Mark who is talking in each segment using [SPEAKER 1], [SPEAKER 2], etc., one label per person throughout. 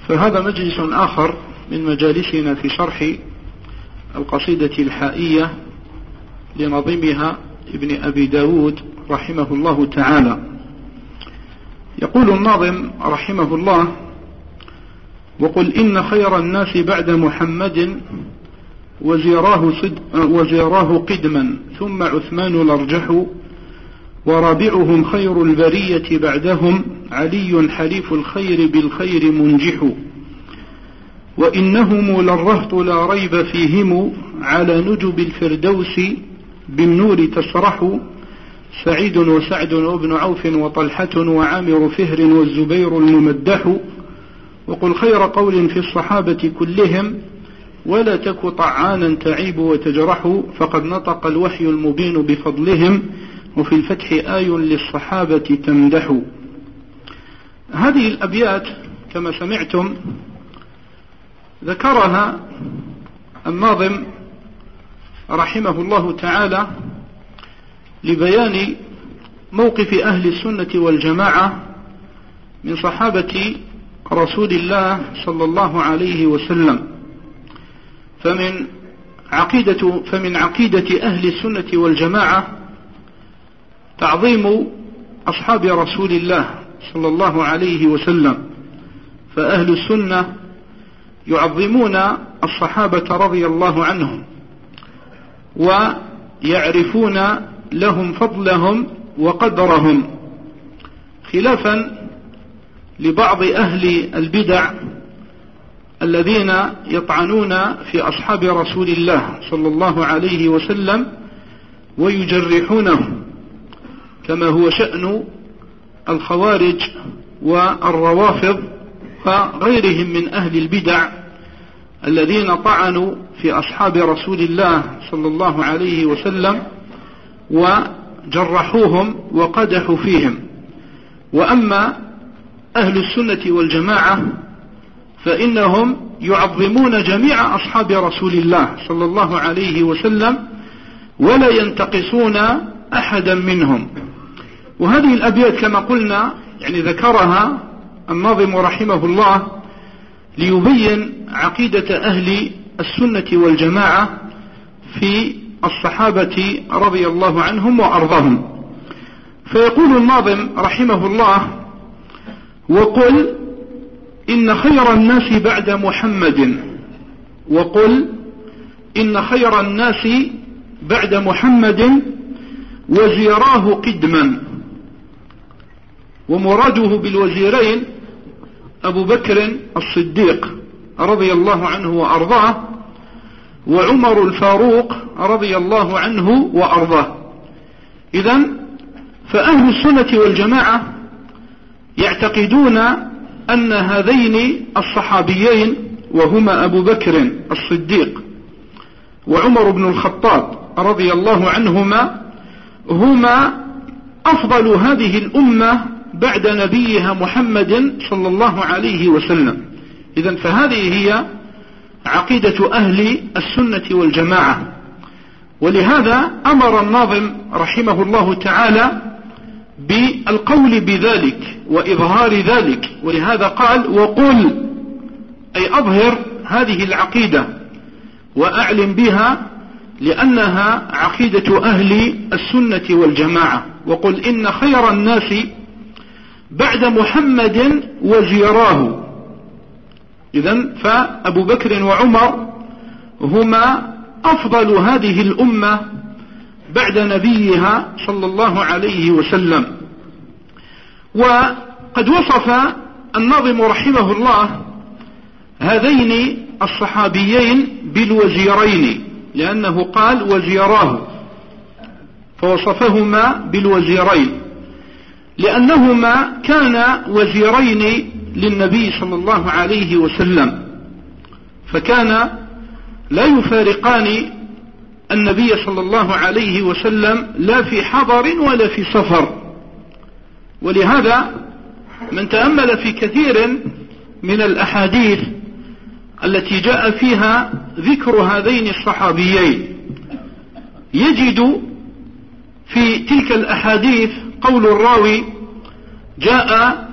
[SPEAKER 1] فهذا مجلس آخر من مجالسنا في شرح القصيدة الحائية لنظيمها ابن أبي داود رحمه الله تعالى. يقول الناظم رحمه الله: وقل إن خير الناس بعد محمد وزيراه قدما ثم عثمان الأرجح، ورابعهم خير البرية بعدهم علي حليف الخير بالخير منجح، وإنهم للرهط لا ريب فيهم على نجب الفردوس بالنور تسرح، سعيد وسعد وابن عوف وطلحة وعامر فهر والزبير الممدح، وقل خير قول في الصحابة كلهم ولا تك طعانا تعيب وتجرح، فقد نطق الوحي المبين بفضلهم وفي الفتح آي للصحابة تمدح. هذه الأبيات كما سمعتم ذكرها الناظم رحمه الله تعالى لبيان موقف أهل السنة والجماعة من صحابة رسول الله صلى الله عليه وسلم. فمن عقيدة أهل السنة والجماعة تعظيم أصحاب رسول الله صلى الله عليه وسلم، فأهل السنة يعظمون الصحابة رضي الله عنهم ويعرفون لهم فضلهم وقدرهم، خلافا لبعض أهل البدع الذين يطعنون في أصحاب رسول الله صلى الله عليه وسلم ويجرحونهم، كما هو شأن الخوارج والروافض وغيرهم من أهل البدع الذين طعنوا في أصحاب رسول الله صلى الله عليه وسلم وجرحوهم وقدحوا فيهم. وأما أهل السنة والجماعة فإنهم يعظمون جميع أصحاب رسول الله صلى الله عليه وسلم ولا ينتقصون أحدا منهم. وهذه الأبيات كما قلنا يعني ذكرها الناظم رحمه الله ليبين عقيدة أهل السنة والجماعة في الصحابة رضي الله عنهم وأرضهم. فيقول الناظم رحمه الله: وقل إن خير الناس بعد محمد، وقل إن خير الناس بعد محمد وزيراه قدما. ومراده بالوزيرين أبو بكر الصديق رضي الله عنه وأرضاه وعمر الفاروق رضي الله عنه وأرضاه. إذن فأهل السنة والجماعة يعتقدون أن هذين الصحابيين وهما أبو بكر الصديق وعمر بن الخطاب رضي الله عنهما هما أفضل هذه الأمة بعد نبيها محمد صلى الله عليه وسلم. إذن فهذه هي عقيدة أهل السنة والجماعة، ولهذا أمر الناظم رحمه الله تعالى بالقول بذلك وإظهار ذلك، ولهذا قال: وقل، أي أظهر هذه العقيدة وأعلم بها لأنها عقيدة أهل السنة والجماعة. وقل إن خير الناس بعد محمد وزيراه. إذن فأبو بكر وعمر هما أفضل هذه الأمة بعد نبيها صلى الله عليه وسلم. وقد وصف الناظم رحمه الله هذين الصحابيين بالوزيرين، لأنه قال وزيراه، فوصفهما بالوزيرين لأنهما كانا وزيرين للنبي صلى الله عليه وسلم، فكان لا يفارقان النبي صلى الله عليه وسلم لا في حضر ولا في سفر. ولهذا من تأمل في كثير من الأحاديث التي جاء فيها ذكر هذين الصحابيين يجد في تلك الأحاديث قول الراوي: جاء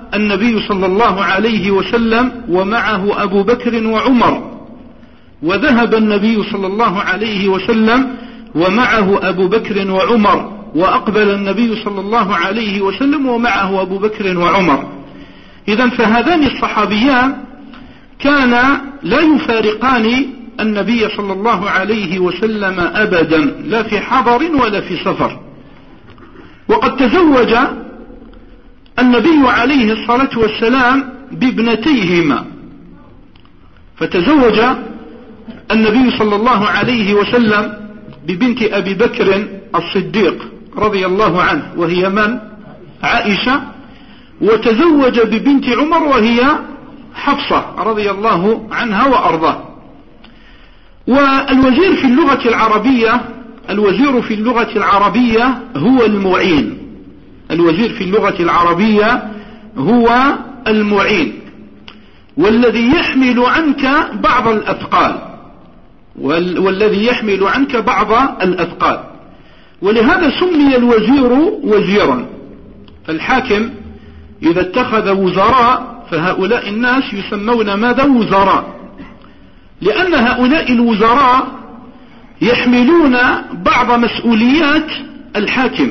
[SPEAKER 1] النبي صلى الله عليه وسلم ومعه أبو بكر وعمر، وذهب النبي صلى الله عليه وسلم ومعه أبو بكر وعمر، وأقبل النبي صلى الله عليه وسلم ومعه أبو بكر وعمر. إذن فهذان الصحابيان كانا لا يفارقان النبي صلى الله عليه وسلم أبدا، لا في حضر ولا في سفر. وقد تزوج النبي عليه الصلاة والسلام بابنتيهما، فتزوج النبي صلى الله عليه وسلم ببنت أبي بكر الصديق رضي الله عنه وهي من؟ عائشة، وتزوج ببنت عمر وهي حفصة رضي الله عنها وأرضاه. والوزير في اللغة العربية، الوزير في اللغة العربية هو المعين، الوزير في اللغة العربية هو المعين، والذي يحمل عنك بعض الأثقال، والذي يحمل عنك بعض الأثقال. ولهذا سمي الوزير وزيرا. فالحاكم إذا اتخذ وزراء فهؤلاء الناس يسمون ماذا؟ وزراء، لأن هؤلاء الوزراء يحملون بعض مسؤوليات الحاكم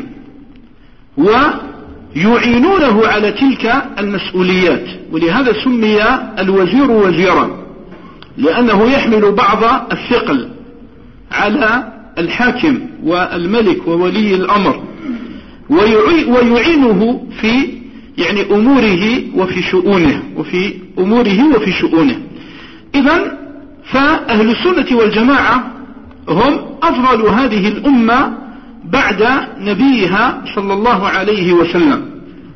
[SPEAKER 1] ويعينونه على تلك المسؤوليات، ولهذا سمي الوزير وزيرا، لأنه يحمل بعض الثقل على الحاكم والملك وولي الأمر، ويعينه في يعني أموره وفي شؤونه، وفي شؤونه. إذن فأهل السنة والجماعة هم أفضل هذه الأمة بعد نبيها صلى الله عليه وسلم،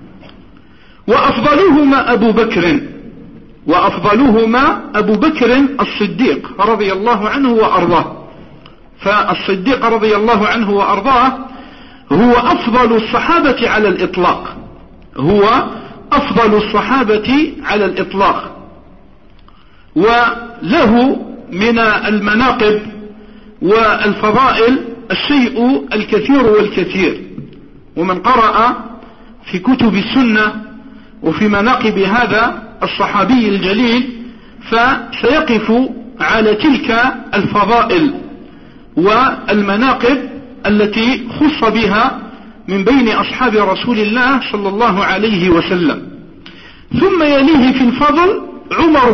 [SPEAKER 1] وأفضلهما أبو بكر الصديق رضي الله عنه وأرضاه. فالصديق رضي الله عنه وأرضاه هو أفضل الصحابة على الإطلاق، وله من المناقب والفضائل الشيء الكثير والكثير. ومن قرأ في كتب السنة وفي مناقب هذا الصحابي الجليل فسيقف على تلك الفضائل والمناقب التي خص بها من بين أصحاب رسول الله صلى الله عليه وسلم. ثم يليه في الفضل عمر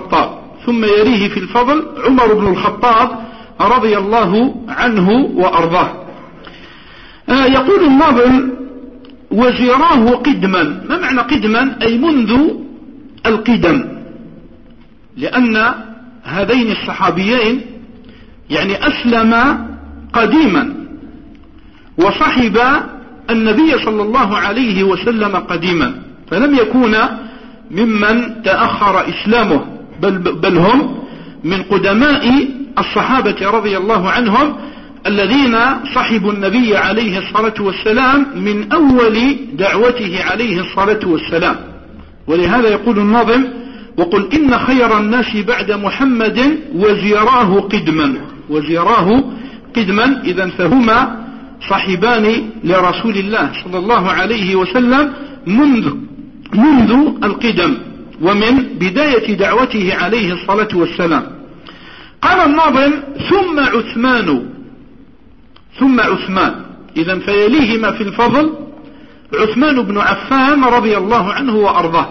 [SPEAKER 1] بن الخطاب رضي الله عنه وأرضاه. يقول الناظم: وزيراه قدما. ما معنى قدما؟ أي منذ القدم، لأن هذين الصحابيين يعني أسلما قديما وصحب النبي صلى الله عليه وسلم قديما، فلم يكون ممن تأخر إسلامه، بل هم من قدماء الصحابة رضي الله عنهم الذين صحبوا النبي عليه الصلاة والسلام من أول دعوته عليه الصلاة والسلام. ولهذا يقول الناظم: وقل إن خير الناس بعد محمد وزيراه قدما. إذن فهما صحبان لرسول الله صلى الله عليه وسلم منذ القدم ومن بداية دعوته عليه الصلاة والسلام. قال الناظم: ثم عثمان. إذن فيليهما في الفضل عثمان بن عفان رضي الله عنه وأرضاه.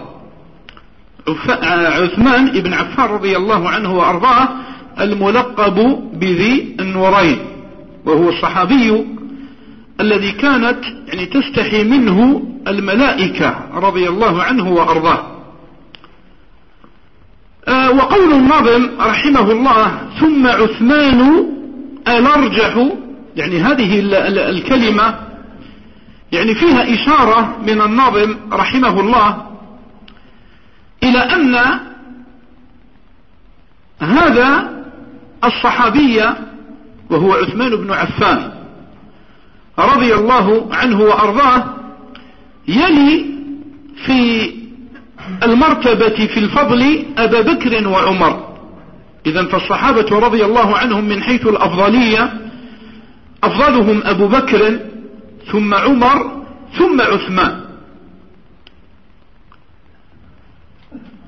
[SPEAKER 1] عثمان بن عفان رضي الله عنه وأرضاه الملقب بذي النورين، وهو الصحابي الذي كانت يعني تستحي منه الملائكة رضي الله عنه وأرضاه. وقول الناظم رحمه الله: ثم عثمان الأرجح، يعني هذه الكلمة يعني فيها إشارة من الناظم رحمه الله إلى أن هذا الصحابي وهو عثمان بن عفان رضي الله عنه وأرضاه يلي في المرتبة في الفضل أبا بكر وعمر. إذن فالصحابة رضي الله عنهم من حيث الأفضلية أفضلهم أبو بكر ثم عمر ثم عثمان.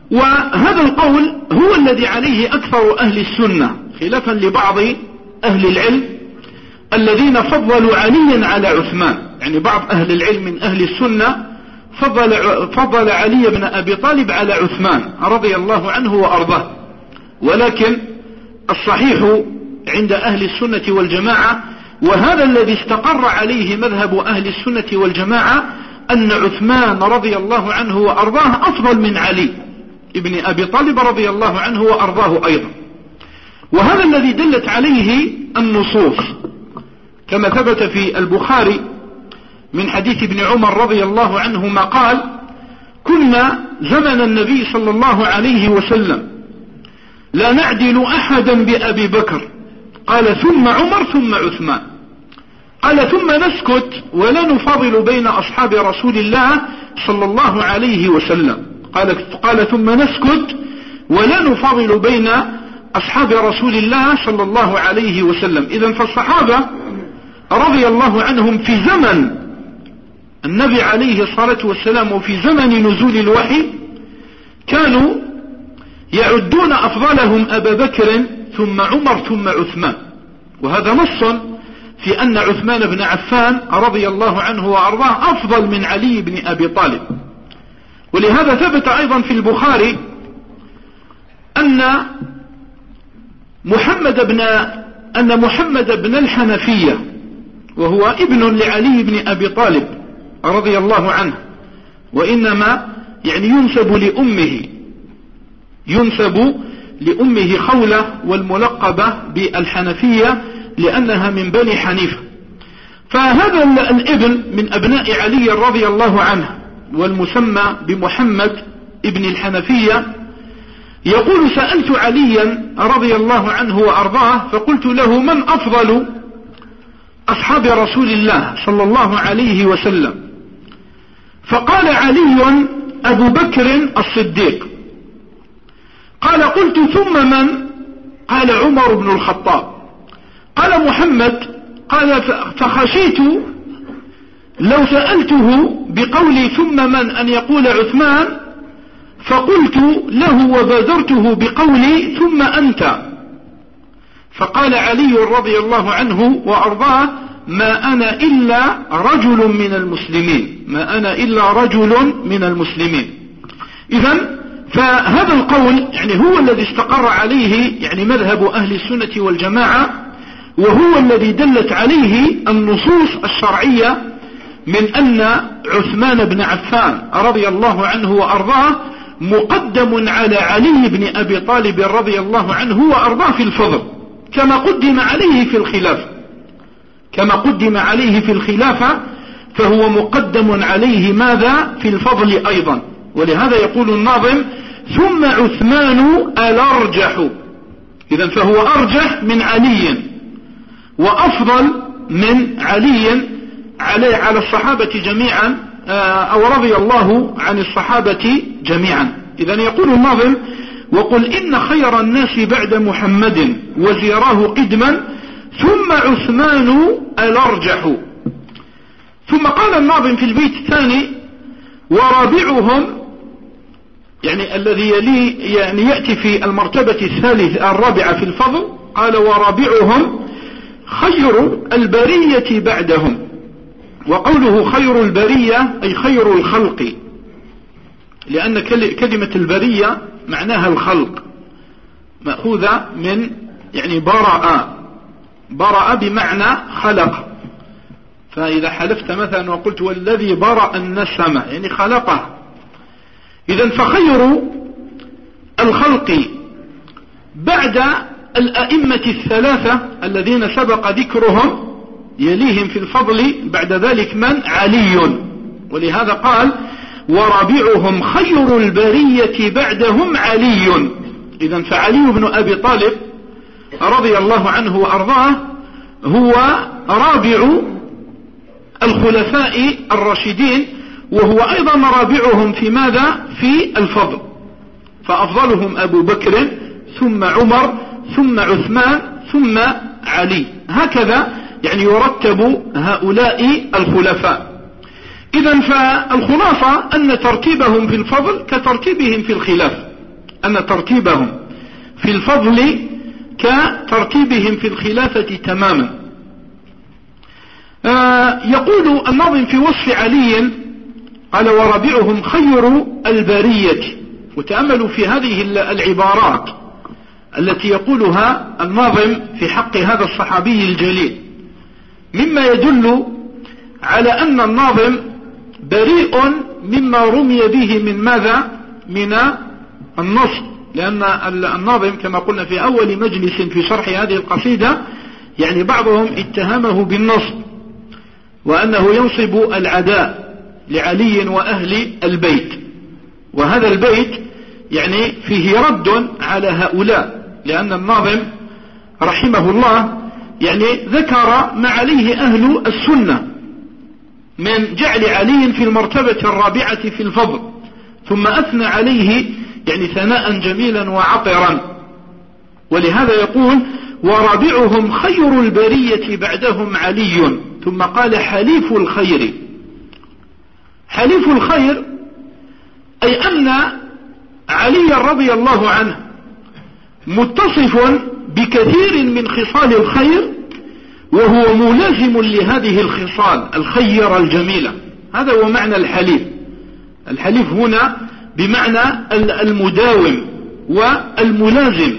[SPEAKER 1] وهذا القول هو الذي عليه أكثر أهل السنة، خلافا لبعض أهل العلم الذين فضلوا عليا على عثمان. يعني بعض أهل العلم من أهل السنة فضل علي بن أبي طالب على عثمان رضي الله عنه وأرضاه، ولكن الصحيح عند أهل السنة والجماعة، وهذا الذي استقر عليه مذهب أهل السنة والجماعة، أن عثمان رضي الله عنه وأرضاه أفضل من علي ابن أبي طالب رضي الله عنه وأرضاه أيضا. وهذا الذي دلت عليه النصوص، كما ثبت في البخاري من حديث ابن عمر رضي الله عنهما قال: كنا زمن النبي صلى الله عليه وسلم لا نعدل أحدا بأبي بكر، قال قال عمر ثم عثمان، قال ثم نسكت ولا نفاضل بين أصحاب رسول الله صلى الله عليه وسلم، قال ثم نسكت ولا نفاضل بين أصحاب رسول الله صلى الله عليه وسلم. إذن فالصحابة رضي الله عنهم في زمن النبي عليه الصلاة والسلام وفي زمن نزول الوحي كانوا يعدون أفضلهم أبا بكر ثم عمر ثم عثمان، وهذا نص في أن عثمان بن عفان رضي الله عنه وأرضاه أفضل من علي بن أبي طالب. ولهذا ثبت أيضا في البخاري أن محمد بن الحنفية، وهو ابن لعلي بن أبي طالب رضي الله عنه، وإنما يعني ينسب لأمه خولة، والملقبة بالحنفية لأنها من بني حنيفة. فهذا الابن من أبناء علي رضي الله عنه والمسمى بمحمد ابن الحنفية يقول: سألت عليا رضي الله عنه وأرضاه فقلت له: من أفضل أصحاب رسول الله صلى الله عليه وسلم؟ فقال علي أبو بكر الصديق. قال: قلت ثم من؟ قال: عمر بن الخطاب. قال محمد: قال فخشيت لو سألته بقولي ثم من أن يقول عثمان، فقلت له وبادرته بقولي ثم أنت. فقال علي رضي الله عنه وأرضاه: ما أنا إلا رجل من المسلمين. إذن فهذا القول يعني هو الذي استقر عليه يعني مذهب أهل السنة والجماعة، وهو الذي دلت عليه النصوص الشرعية من أن عثمان بن عفان رضي الله عنه وأرضاه مقدم على علي بن أبي طالب رضي الله عنه وأرضاه في الفضل، كما قدم عليه في الخلافة فهو مقدم عليه ماذا؟ في الفضل أيضا. ولهذا يقول الناظم: ثم عثمان الأرجح. إذن فهو أرجح من علي وأفضل من علي على الصحابة جميعا، أو رضي الله عن الصحابة جميعا. إذن يقول الناظم: وقل إن خير الناس بعد محمد وزيراه قدما ثم عثمان الأرجح. ثم قال الناظم في البيت الثاني: ورابعهم، يعني الذي يلي يعني يأتي في المرتبة الرابعة في الفضل، قال: ورابعهم خير البرية بعدهم. وقوله خير البرية أي خير الخلق، لأن كلمة البرية معناها الخلق، مأخوذة من يعني برأ بمعنى خلق. فإذا حلفت مثلا وقلت والذي برأ النسمة يعني خلقه. إذن فخير الخلق بعد الأئمة الثلاثة الذين سبق ذكرهم يليهم في الفضل بعد ذلك من؟ علي. ولهذا قال: ورابعهم خير البرية بعدهم علي. إذن فعلي بن أبي طالب رضي الله عنه وأرضاه هو رابع الخلفاء الراشدين، وهو أيضا رابعهم في ماذا؟ في الفضل. فأفضلهم أبو بكر ثم عمر ثم عثمان ثم علي، هكذا يعني يرتب هؤلاء الخلفاء. إذن فالخلاصة أن ترتيبهم في الفضل كترتيبهم في الخلافة، أن ترتيبهم في الفضل كترتيبهم في الخلافة تماما. يقول الناظم في وصف علي قال ورابعهم خير البرية. وتأملوا في هذه العبارات التي يقولها الناظم في حق هذا الصحابي الجليل، مما يدل على أن الناظم بريء مما رمي به من ماذا؟ من النصب، لأن الناظم كما قلنا في أول مجلس في شرح هذه القصيدة يعني بعضهم اتهمه بالنصب وأنه ينصب العداء لعلي وأهل البيت، وهذا البيت يعني فيه رد على هؤلاء، لأن الناظم رحمه الله يعني ذكر ما عليه أهل السنة من جعل علي في المرتبة الرابعة في الفضل، ثم أثنى عليه يعني ثناء جميلا وعطرا. ولهذا يقول ورابعهم خير البرية بعدهم علي، ثم قال حليف الخير. حليف الخير أي أن علي رضي الله عنه متصف بكثير من خصال الخير، وهو ملازم لهذه الخصال الخيرة الجميلة. هذا هو معنى الحليف. الحليف هنا بمعنى المداوم والملازم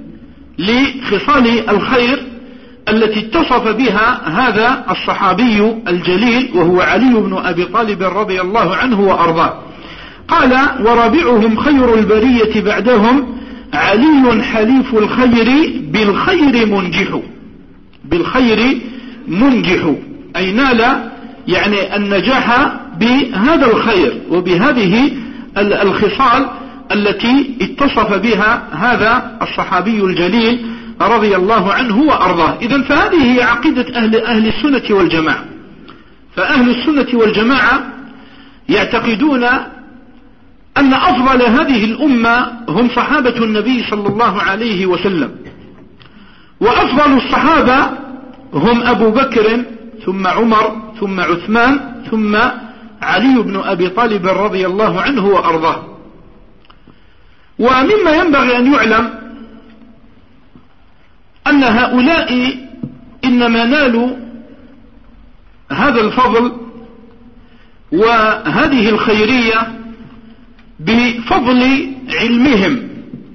[SPEAKER 1] لخصال الخير التي اتصف بها هذا الصحابي الجليل وهو علي بن أبي طالب رضي الله عنه وأرضاه. قال ورابعهم خير البرية بعدهم علي حليف الخير بالخير منجح. بالخير منجح أي نال يعني النجاح بهذا الخير وبهذه الخصال التي اتصف بها هذا الصحابي الجليل رضي الله عنه وأرضاه. إذن فهذه هي عقيدة أهل السنة والجماعة. فأهل السنة والجماعة يعتقدون أن أفضل هذه الأمة هم صحابة النبي صلى الله عليه وسلم، وأفضل الصحابة هم أبو بكر ثم عمر ثم عثمان ثم علي بن أبي طالب رضي الله عنه وأرضاه. ومما ينبغي أن يعلم أن هؤلاء إنما نالوا هذا الفضل وهذه الخيرية بفضل علمهم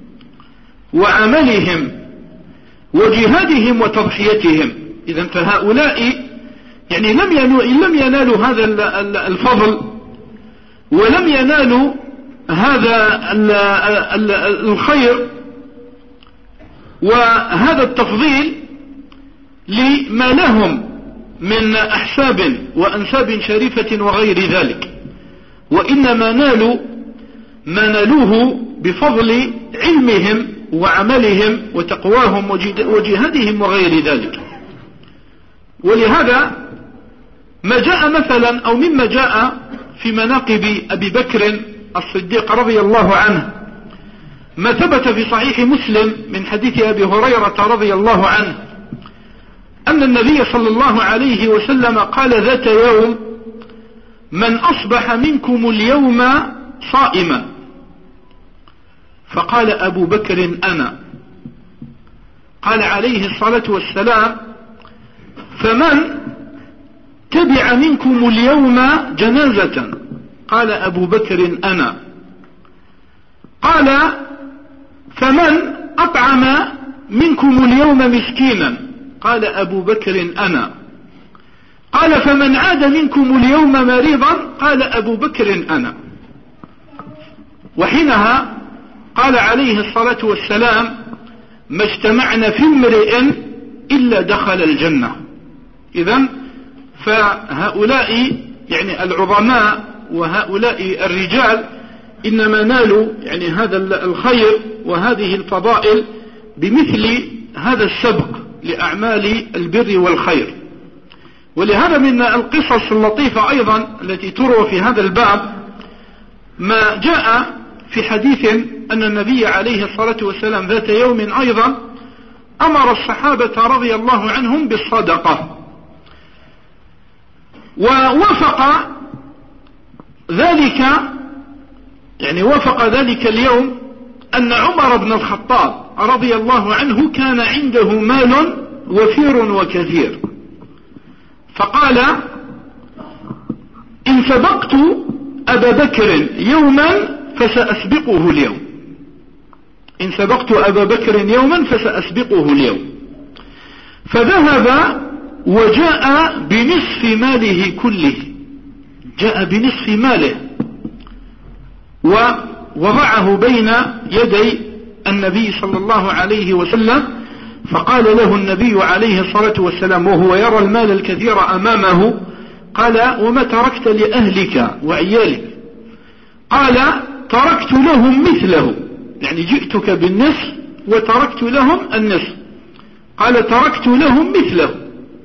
[SPEAKER 1] وعملهم وجهادهم وتضحيتهم. إذن فهؤلاء يعني لم ينالوا هذا الفضل ولم ينالوا هذا الخير وهذا التفضيل لما لهم من أحساب وأنساب شريفة وغير ذلك، وإنما نالوا ما نالوه بفضل علمهم وعملهم وتقواهم وجهادهم وغير ذلك. ولهذا ما جاء مثلا أو مما جاء في مناقب أبي بكر الصديق رضي الله عنه ما ثبت في صحيح مسلم من حديث أبي هريرة رضي الله عنه أن النبي صلى الله عليه وسلم قال ذات يوم من أصبح منكم اليوم صائما، فقال أبو بكر أنا. قال عليه الصلاة والسلام فمن تبع منكم اليوم جنازة؟ قال أبو بكر أنا. قال فمن أطعم منكم اليوم مسكينا؟ قال أبو بكر أنا. قال فمن عاد منكم اليوم مريضا؟ قال أبو بكر أنا. وحينها قال عليه الصلاة والسلام ما اجتمعنا في امرئ إلا دخل الجنة. إذن فهؤلاء يعني العظماء وهؤلاء الرجال إنما نالوا يعني هذا الخير وهذه الفضائل بمثل هذا السبق لأعمال البر والخير. ولهذا من القصص اللطيفة أيضا التي تروى في هذا الباب ما جاء في حديث أن النبي عليه الصلاة والسلام ذات يوم أيضا أمر الصحابة رضي الله عنهم بالصدقة، ووافق ذلك يعني وافق ذلك اليوم أن عمر بن الخطاب رضي الله عنه كان عنده مال وفير وكثير، فقال: إن سبقت أبا بكر يوما فسأسبقه اليوم، إن سبقت أبا بكر يوما فسأسبقه اليوم. فذهب وجاء بنصف ماله كله، جاء بنصف ماله ووضعه بين يدي النبي صلى الله عليه وسلم، فقال له النبي عليه الصلاة والسلام وهو يرى المال الكثير أمامه: قال: وما تركت لأهلك وعيالك؟ قال: تركت لهم مثله، يعني جئتك بالنصف وتركت لهم النصف. قال: تركت لهم مثله.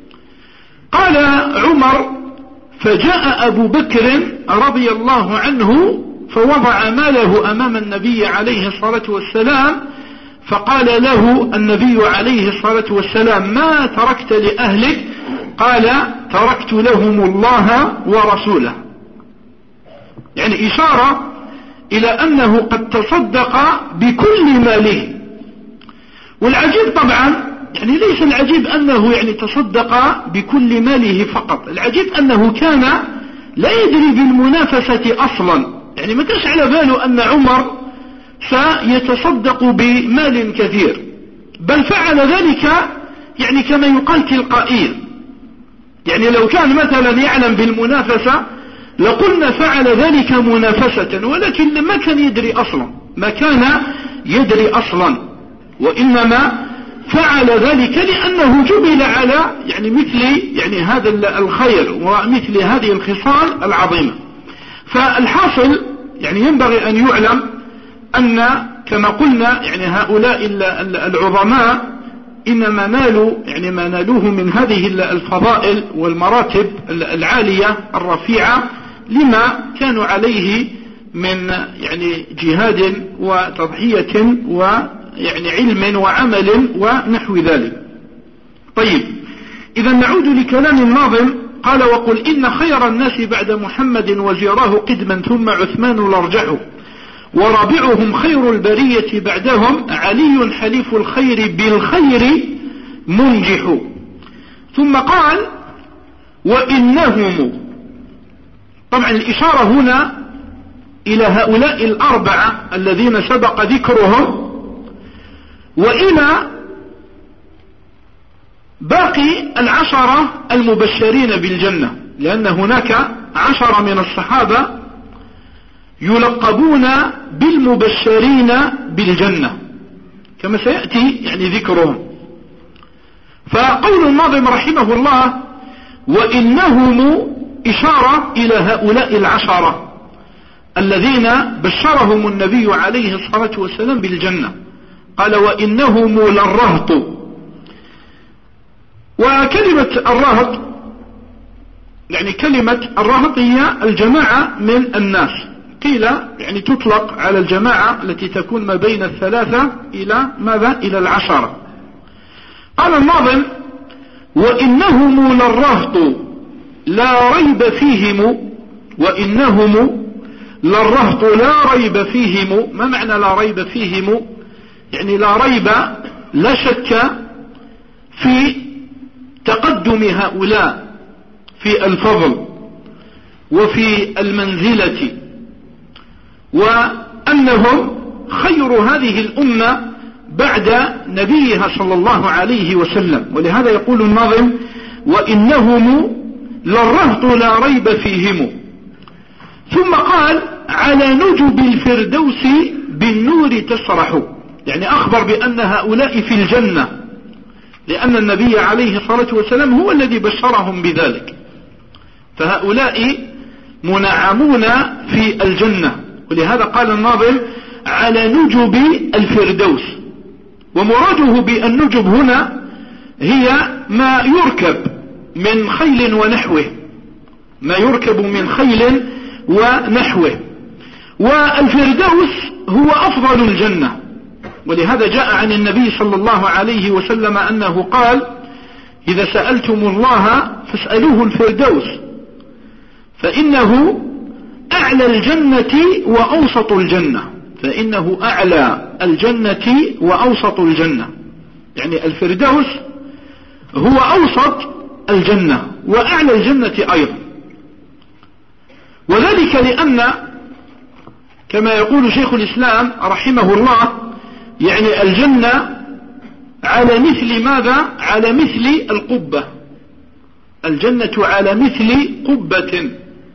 [SPEAKER 1] قال عمر: فجاء أبو بكر رضي الله عنه فوضع ماله أمام النبي عليه الصلاة والسلام، فقال له النبي عليه الصلاة والسلام: ما تركت لأهلك؟ قال: تركت لهم الله ورسوله. يعني إشارة إلى أنه قد تصدق بكل ماله. والعجيب طبعا يعني ليس العجيب أنه يعني تصدق بكل ماله فقط، العجيب أنه كان لا يدري بالمنافسة أصلا، يعني ما كانش على باله أن عمر سيتصدق بمال كثير، بل فعل ذلك يعني كما يقال تلقائيا. يعني لو كان مثلا يعلم بالمنافسة لقلنا فعل ذلك منافسة، ولكن ما كان يدري أصلا، ما كان يدري أصلا، وإنما فعل ذلك لأنه جبل على يعني مثل يعني هذا الخير ومثل هذه الخصال العظيمة. فالحاصل يعني ينبغي أن يعلم أن كما قلنا يعني هؤلاء العظماء إنما نالوا يعني ما نالوه من هذه الفضائل والمراتب العالية الرفيعة لما كانوا عليه من يعني جهاد وتضحية ويعني علم وعمل ونحو ذلك. طيب، إذا نعود لكلام الناظم. قال: وقل إن خير الناس بعد محمد وزيراه قدما ثم عثمان الأرجح، ورابعهم خير البرية بعدهم علي حليف الخير بالخير منجح. ثم قال: وإنهم، طبعا الإشارة هنا إلى هؤلاء الأربعة الذين سبق ذكرهم وإلى باقي العشرة المبشرين بالجنة، لأن هناك 10 من الصحابة يلقبون بالمبشرين بالجنة كما سيأتي يعني ذكرهم. فقول الناظم رحمه الله: وإنهم إشارة إلى هؤلاء 10 الذين بشرهم النبي عليه الصلاة والسلام بالجنة. قال: وإنهم للرهط. وكلمة الرهط يعني كلمة الرهط هي الجماعة من الناس، قيل يعني تطلق على الجماعة التي تكون ما بين 3 إلى ماذا؟ إلى 10. قال الناظم: وإنهم للرهط لا ريب فيهم. وإنهم للرهط لا ريب فيهم. ما معنى لا ريب فيهم؟ يعني لا ريب، لا شك في تقدم هؤلاء في الفضل وفي المنزلة، وأنهم خير هذه الأمة بعد نبيها صلى الله عليه وسلم. ولهذا يقول الناظم: وإنهم للرهط لا ريب فيهم. ثم قال: على نجب الفردوس بالنور تسرح، يعني أخبر بأن هؤلاء في الجنة، لأن النبي عليه الصلاة والسلام هو الذي بشرهم بذلك، فهؤلاء منعمون في الجنة. ولهذا قال الناظم: على نجب الفردوس. ومراده بالنجب هنا هي ما يركب من خيل ونحوه، ما يركب من خيل ونحوه. والفردوس هو أفضل الجنة، ولهذا جاء عن النبي صلى الله عليه وسلم أنه قال: إذا سألتم الله فاسألوه الفردوس، فإنه أعلى الجنة وأوسط الجنة. فإنه أعلى الجنة وأوسط الجنة، يعني الفردوس هو أوسط الجنة وأعلى الجنة أيضا. وذلك لأن كما يقول شيخ الإسلام رحمه الله يعني الجنة على مثل ماذا؟ على مثل القبة، الجنة على مثل قبة،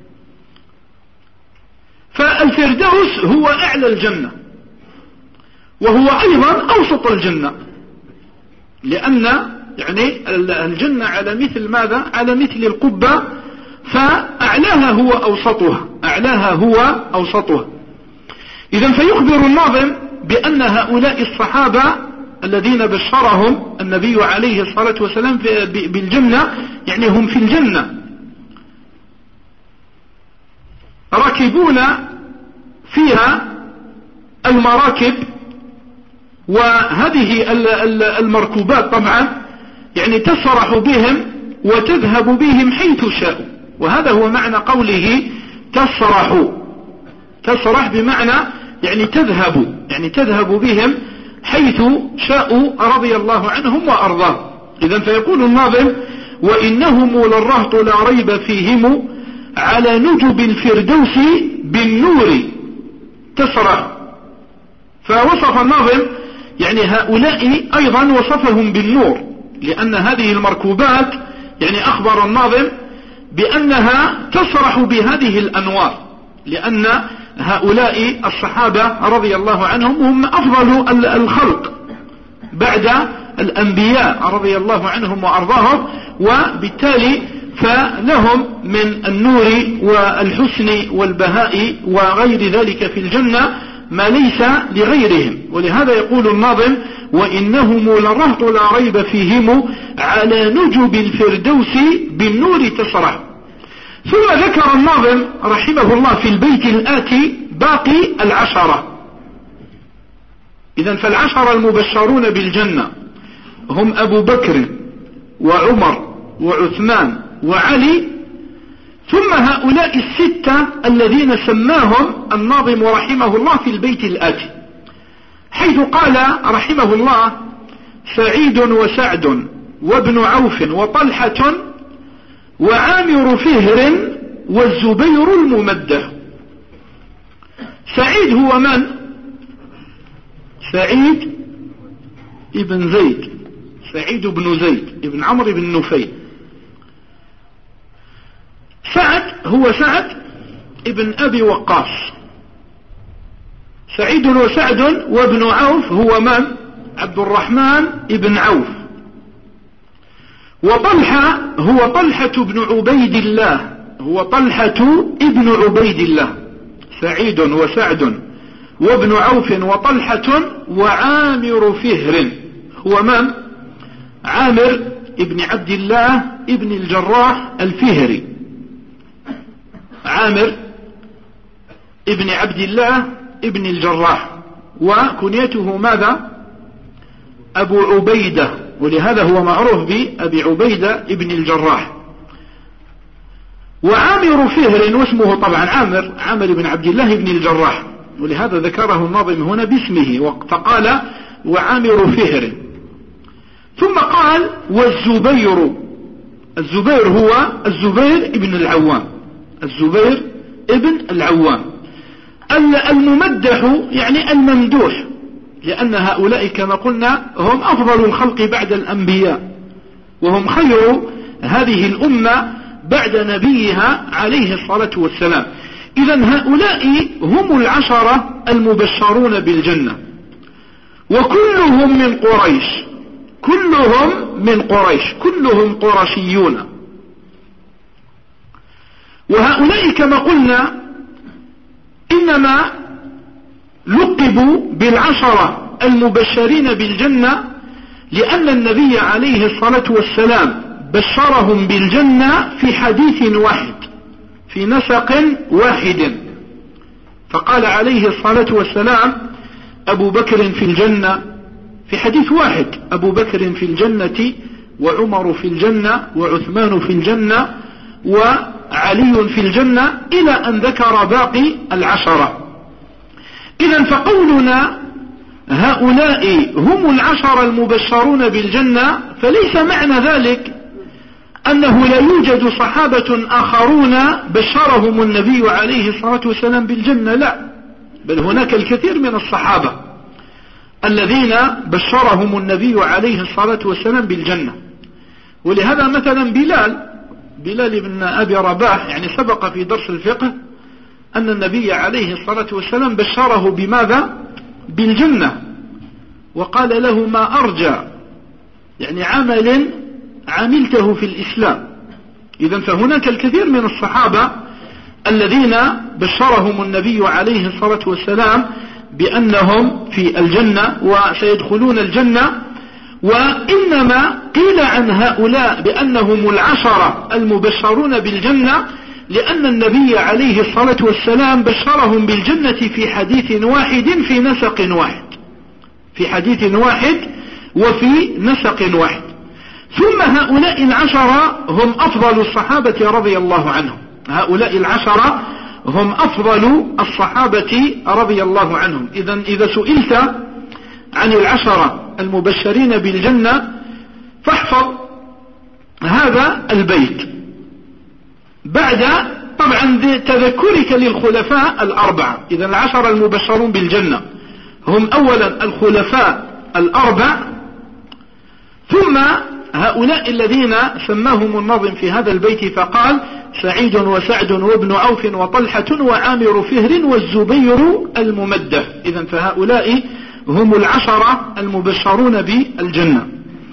[SPEAKER 1] فالفردوس هو أعلى الجنة وهو أيضا أوسط الجنة، لأن يعني الجنة على مثل ماذا؟ على مثل القبة، فأعلاها هو أوسطها، أعلاها هو أوسطها. إذن فيخبر الناظم بأن هؤلاء الصحابة الذين بشرهم النبي عليه الصلاة والسلام بالجنة، يعني هم في الجنة راكبون فيها المراكب، وهذه المركوبات طبعا يعني تسرح بهم وتذهب بهم حيث شاءوا، وهذا هو معنى قوله تسرح بمعنى يعني تذهب بهم حيث شاءوا رضي الله عنهم وأرضاهم. إذن فيقول الناظم: وإنهم للرهط لا ريب فيهم على نجب الفردوس بالنور تسرح. فوصف الناظم يعني هؤلاء أيضا وصفهم بالنور، لأن هذه المركوبات يعني أخبر الناظم بأنها تسرح بهذه الأنوار، لأن هؤلاء الصحابة رضي الله عنهم هم أفضل الخلق بعد الأنبياء رضي الله عنهم وأرضاهم، وبالتالي فلهم من النور والحسن والبهاء وغير ذلك في الجنة ما ليس لغيرهم. ولهذا يقول الناظم: وإنهم لرهط لا ريب فيهم على نجب الفردوس بالنور تسرح. ثم ذكر الناظم رحمه الله في البيت الآتي باقي العشرة. إذن فالعشرة المبشرون بالجنة هم أبو بكر وعمر وعثمان وعلي، ثم هؤلاء الستة الذين سماهم الناظم رحمه الله في البيت الآتي، حيث قال رحمه الله: سعيد وسعد وابن عوف وطلحة وعامر فهر والزبير الممده. سعيد هو من؟ سعيد ابن زيد، سعيد بن زيد ابن عمرو بن نفيل. سعد هو سعد ابن أبي وقاص. سعيد وسعد وابن عوف هو من؟ عبد الرحمن ابن عوف. وطلحة هو طلحة بن عبيد الله، هو طلحة ابن عبيد الله. سعيد وسعد وابن عوف وطلحة وعامر فهر هو من؟ عامر ابن عبد الله ابن الجراح الفهري. عامر ابن عبد الله ابن الجراح، وكنيته ماذا؟ أبو عبيدة، ولهذا هو معروف بأبي عبيدة ابن الجراح. وعامر فهر واسمه طبعا عامر بن عبد الله ابن الجراح، ولهذا ذكره الناظم هنا باسمه فقال وعامر فهر. ثم قال: والزبير. الزبير هو الزبير ابن العوام، الزبير ابن العوام. الممدح يعني الممدوح، لأن هؤلاء كما قلنا هم أفضل الخلق بعد الأنبياء، وهم خير هذه الأمة بعد نبيها عليه الصلاة والسلام. إذن هؤلاء هم العشرة المبشرون بالجنة، وكلهم من قريش، كلهم قرشيون. وهؤلاء كما قلنا إنما لقبوا بالعشرة المبشرين بالجنة لأن النبي عليه الصلاة والسلام بشرهم بالجنة في حديث واحد، في نسق واحد. فقال عليه الصلاة والسلام: أبو بكر في الجنة، في حديث واحد: أبو بكر في الجنة، وعمر في الجنة، وعثمان في الجنة، وعلي في الجنة، إلى أن ذكر باقي العشرة. إذن فقولنا هؤلاء هم العشر المبشرون بالجنة فليس معنى ذلك أنه لا يوجد صحابة آخرون بشرهم النبي عليه الصلاة والسلام بالجنة، لا، بل هناك الكثير من الصحابة الذين بشرهم النبي عليه الصلاة والسلام بالجنة. ولهذا مثلا بلال بن أبي رباح يعني سبق في درس الفقه أن النبي عليه الصلاة والسلام بشره بماذا؟ بالجنة، وقال له ما أرجى يعني عمل عملته في الإسلام. إذن فهناك الكثير من الصحابة الذين بشرهم النبي عليه الصلاة والسلام بأنهم في الجنة وسيدخلون الجنة. وإنما قيل عن هؤلاء بأنهم العشرة المبشرون بالجنة لأن النبي عليه الصلاة والسلام بشرهم بالجنة في حديث واحد في نسق واحد، في حديث واحد وفي نسق واحد. ثم هؤلاء العشرة هم أفضل الصحابة رضي الله عنهم، هؤلاء العشرة هم أفضل الصحابة رضي الله عنهم. إذا سئلت عن العشرة المبشرين بالجنة فاحفظ هذا البيت بعد طبعا تذكرك للخلفاء الأربعة. إذا العشرة المبشرون بالجنة هم أولا الخلفاء الأربع، ثم هؤلاء الذين سماهم الناظم في هذا البيت فقال سعيد وسعد وابن عوف وطلحة وعامر فهر والزبير الممدح. إذن فهؤلاء هم العشرة المبشرون بالجنة.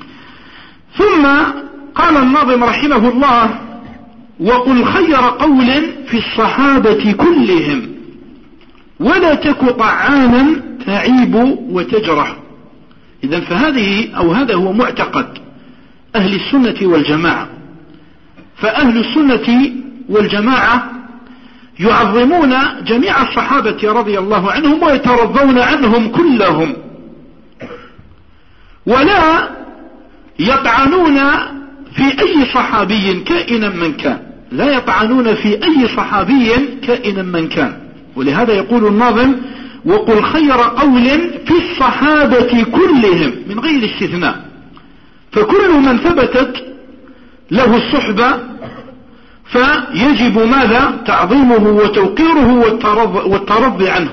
[SPEAKER 1] ثم قال الناظم رحمه الله وقل خير قول في الصحابة كلهم ولا تك طعانا تعيب وتجرح. إذن فهذه أو هذا هو معتقد أهل السنة والجماعة. فأهل السنة والجماعة يعظمون جميع الصحابة رضي الله عنهم ويترضون عنهم كلهم، ولا يطعنون في أي صحابي كائنا من كان، لا يطعنون في أي صحابي كائنا من كان. ولهذا يقول الناظم وقل خير قول في الصحابة كلهم من غير استثناء، فكل من ثبتت له الصحبة فيجب ماذا؟ تعظيمه وتوقيره والترضي عنه.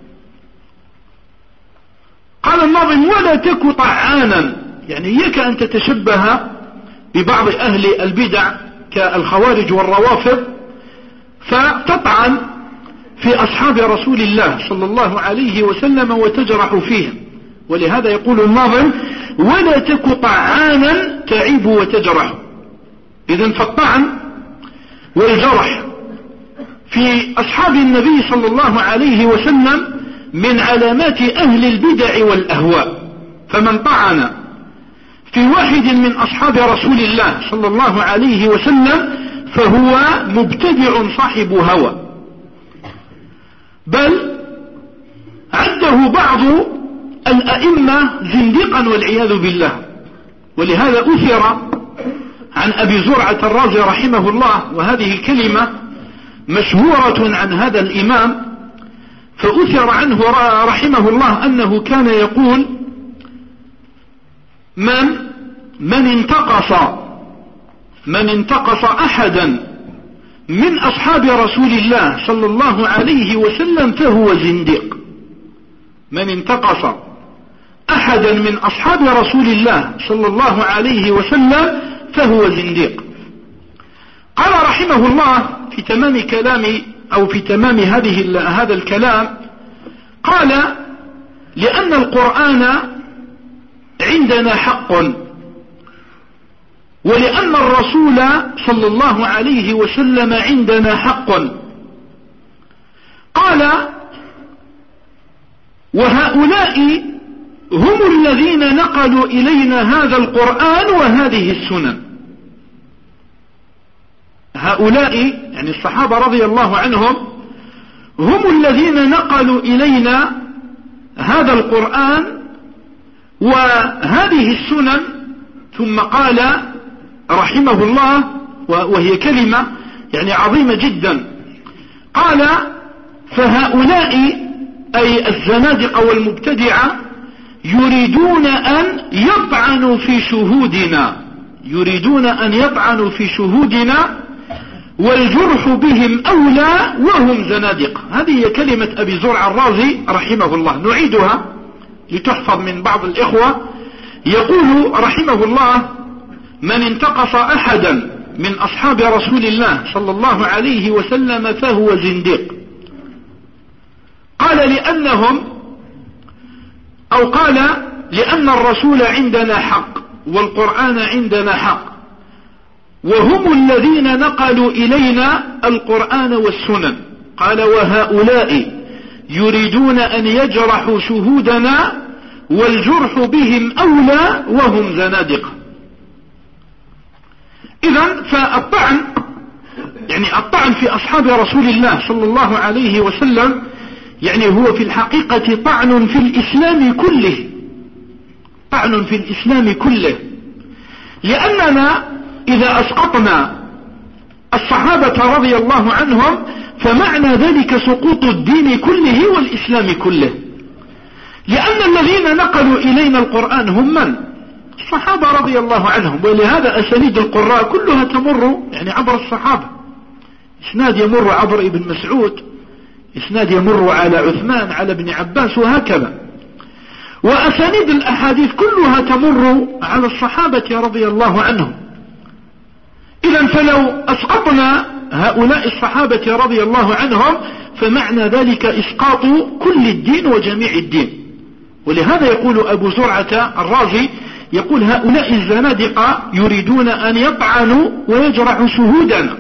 [SPEAKER 1] قال الناظم ولا تك طعانا، يعني إياك أن تتشبه ببعض أهل البدع كالخوارج والروافض فتطعن في أصحاب رسول الله صلى الله عليه وسلم وتجرح فيهم. ولهذا يقول الناظم ولا تك طعانا تعيب وتجرح. إذن فالطعن والجرح في أصحاب النبي صلى الله عليه وسلم من علامات أهل البدع والأهواء. فمن طعن في واحد من أصحاب رسول الله صلى الله عليه وسلم فهو مبتدع صاحب هوى، بل عده بعض الأئمة زنديقا والعياذ بالله. ولهذا أثر عن أبي زرعة الرازي رحمه الله، وهذه الكلمة مشهورة عن هذا الإمام، فأثر عنه رحمه الله أنه كان يقول من انتقص أحدا من أصحاب رسول الله صلى الله عليه وسلم فهو زنديق. من انتقص أحدا من أصحاب رسول الله صلى الله عليه وسلم فهو زنديق. قال رحمه الله في تمام كلامي أو في تمام هذا الكلام قال لأن القرآن عندنا حق ولأن الرسول صلى الله عليه وسلم عندنا حق. قال وهؤلاء هم الذين نقلوا إلينا هذا القرآن وهذه السنن. هؤلاء يعني الصحابة رضي الله عنهم هم الذين نقلوا إلينا هذا القرآن وهذه السنن. ثم قال رحمه الله وهي كلمة يعني عظيمة جدا، قال فهؤلاء أي الزنادقة والمبتدعة يريدون أن يطعنوا في شهودنا، يريدون أن يطعنوا في شهودنا والجرح بهم أولى وهم زنادقة. هذه هي كلمة أبي زرع الرازي رحمه الله، نعيدها لتحفظ من بعض الإخوة. يقول رحمه الله: من انتقص أحدا من أصحاب رسول الله صلى الله عليه وسلم فهو زنديق. قال لأنهم، أو قال لأن الرسول عندنا حق والقرآن عندنا حق، وهم الذين نقلوا إلينا القرآن والسنن. قال: وهؤلاء يريدون أن يجرحوا شهودنا والجرح بهم أولى وهم زنادقة. إذن فالطعن، يعني الطعن في أصحاب رسول الله صلى الله عليه وسلم، يعني هو في الحقيقة طعن في الإسلام كله، طعن في الإسلام كله، لأننا إذا أسقطنا الصحابة رضي الله عنهم فمعنى ذلك سقوط الدين كله والإسلام كله، لأن الذين نقلوا إلينا القرآن هم من؟ الصحابة رضي الله عنهم. ولهذا أسانيد القراء كلها تمر يعني عبر الصحابة، إسناد يمر عبر ابن مسعود، إسناد يمر على عثمان، على ابن عباس، وهكذا. وأسانيد الأحاديث كلها تمر على الصحابة رضي الله عنهم. إذن فلو أسقطنا هؤلاء الصحابة رضي الله عنهم فمعنى ذلك إسقاط كل الدين وجميع الدين. ولهذا يقول أبو زرعة الرازي، يقول: هؤلاء الزنادقة يريدون أن يطعنوا ويجرحوا شهودنا.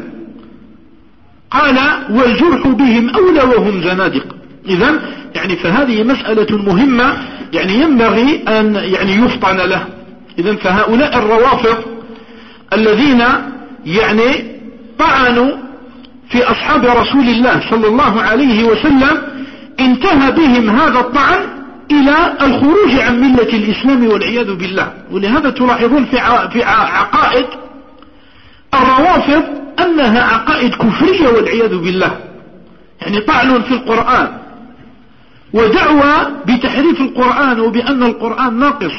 [SPEAKER 1] قال: والجرح بهم أولى وهم زنادق. إذن يعني فهذه مسألة مهمة، يعني ينبغي أن يعني يفطن له. إذن فهؤلاء الروافض الذين يعني طعنوا في أصحاب رسول الله صلى الله عليه وسلم انتهى بهم هذا الطعن إلى الخروج عن ملة الإسلام والعياذ بالله. ولهذا تلاحظون في عقائد الروافض أنها عقائد كفرية والعياذ بالله، يعني طعن في القرآن ودعوة بتحريف القرآن وبأن القرآن ناقص،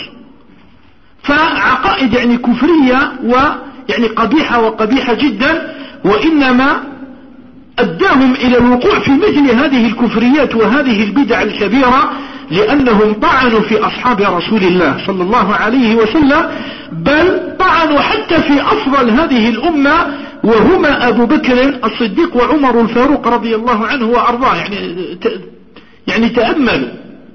[SPEAKER 1] فعقائد يعني كفرية ويعني قبيحة وقبيحة جدا، وإنما أداهم إلى الوقوع في مثل هذه الكفريات وهذه البدع الكبيرة لأنهم طعنوا في أصحاب رسول الله صلى الله عليه وسلم، بل طعنوا حتى في أفضل هذه الأمة وهما أبو بكر الصديق وعمر الفاروق رضي الله عنه وأرضاه. يعني تأملوا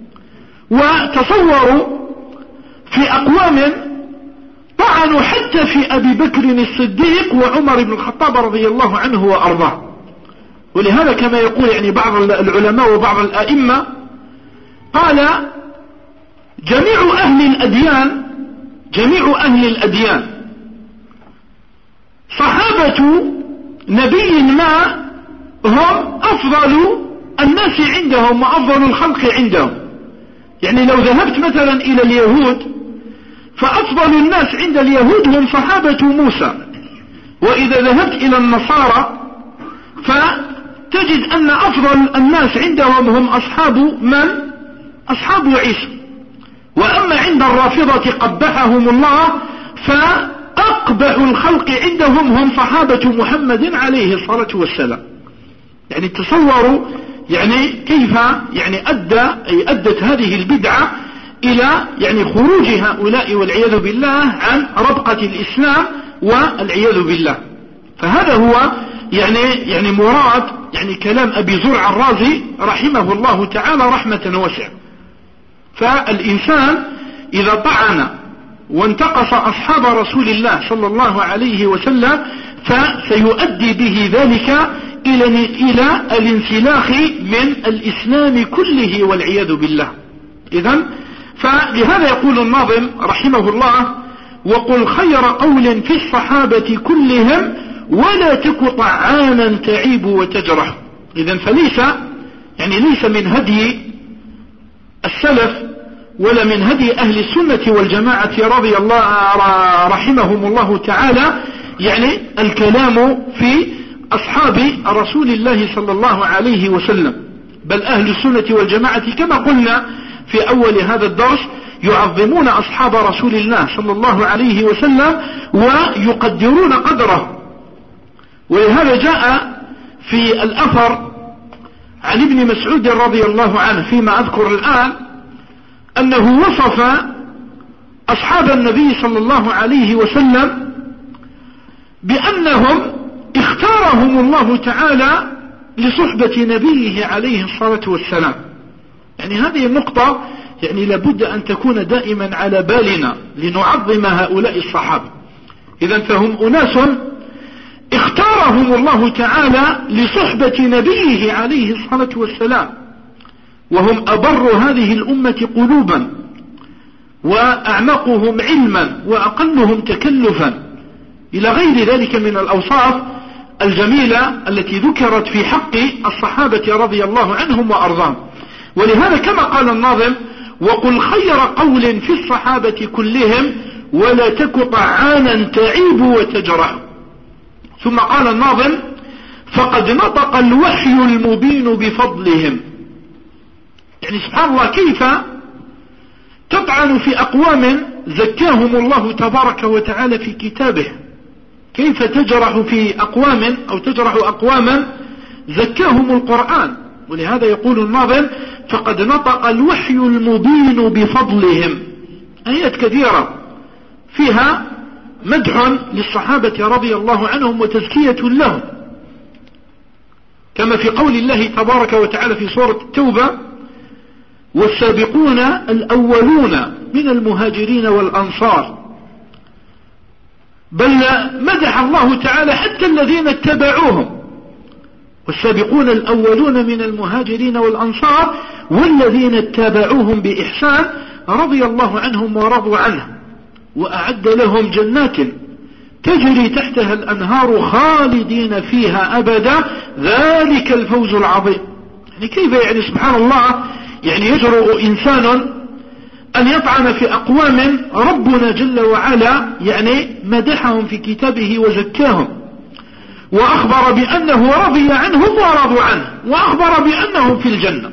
[SPEAKER 1] وتصوروا في أقوام طعنوا حتى في أبي بكر الصديق وعمر بن الخطاب رضي الله عنه وأرضاه. ولهذا كما يقول يعني بعض العلماء وبعض الأئمة، قال: جميع أهل الأديان صحابة نبي ما هم أفضل الناس عندهم وأفضل الخلق عندهم. يعني لو ذهبت مثلا إلى اليهود فأفضل الناس عند اليهود هم صحابة موسى، وإذا ذهبت إلى النصارى فتجد أن أفضل الناس عندهم هم أصحاب عيسى. وأما عند الرافضة قبحهم الله فأقبح الخلق عندهم هم صحابة محمد عليه الصلاة والسلام. يعني تصوروا يعني كيف يعني أدت هذه البدعة إلى يعني خروج هؤلاء والعياذ بالله عن ربقة الإسلام والعياذ بالله. فهذا هو يعني مراد يعني كلام أبي زرع الرازي رحمه الله تعالى رحمة واسعة. فالإنسان إذا طعن وانتقص أصحاب رسول الله صلى الله عليه وسلم فسيؤدي به ذلك إلى الانسلاخ من الإسلام كله والعياذ بالله. إذن فلهذا يقول الناظم رحمه الله: وقل خير قول في الصحابة كلهم ولا تك طعانا تعيب وتجرح. إذن فليس ليس من هدي السلف ولا من هدي أهل السنة والجماعة رضي الله رحمهم الله تعالى يعني الكلام في أصحاب رسول الله صلى الله عليه وسلم، بل أهل السنة والجماعة كما قلنا في أول هذا الدرس يعظمون أصحاب رسول الله صلى الله عليه وسلم ويقدرون قدره. ولهذا جاء في الأثر عن ابن مسعود رضي الله عنه فيما أذكر الآن أنه وصف أصحاب النبي صلى الله عليه وسلم بأنهم اختارهم الله تعالى لصحبة نبيه عليه الصلاة والسلام. يعني هذه النقطة يعني لابد أن تكون دائما على بالنا لنعظم هؤلاء الصحابة. إذن فهم أناس اختارهم الله تعالى لصحبة نبيه عليه الصلاة والسلام، وهم أبر هذه الأمة قلوبا وأعمقهم علما وأقلهم تكلفا إلى غير ذلك من الأوصاف الجميلة التي ذكرت في حق الصحابة رضي الله عنهم وأرضاهم. ولهذا كما قال الناظم: وقل خير قول في الصحابة كلهم ولا تك طعانا تعيب وتجرح. ثم قال الناظم: فقد نطق الوحي المبين بفضلهم. يعني سبحان الله كيف تطعن في أقوام زكاهم الله تبارك وتعالى في كتابه، كيف تجرح في أقوام أو تجرح أقواما زكاهم القرآن. ولهذا يقول الناظم: فقد نطق الوحي المبين بفضلهم. آيات كثيرة فيها مدح للصحابة رضي الله عنهم وتزكية لهم، كما في قول الله تبارك وتعالى في سورة التوبة: والسابقون الأولون من المهاجرين والأنصار. بل مدح الله تعالى حتى الذين اتبعوهم: والسابقون الأولون من المهاجرين والأنصار والذين اتبعوهم بإحسان رضي الله عنهم ورضوا عنه وأعد لهم جنات تجري تحتها الأنهار خالدين فيها أبدا ذلك الفوز العظيم. يعني كيف يعني سبحان الله يعني يجرؤ إنسان أن يطعن في أقوام ربنا جل وعلا يعني مدحهم في كتابه وزكاهم، وأخبر بأنه رضي عنهم ورضوا عنه، وأخبر بأنهم في الجنة.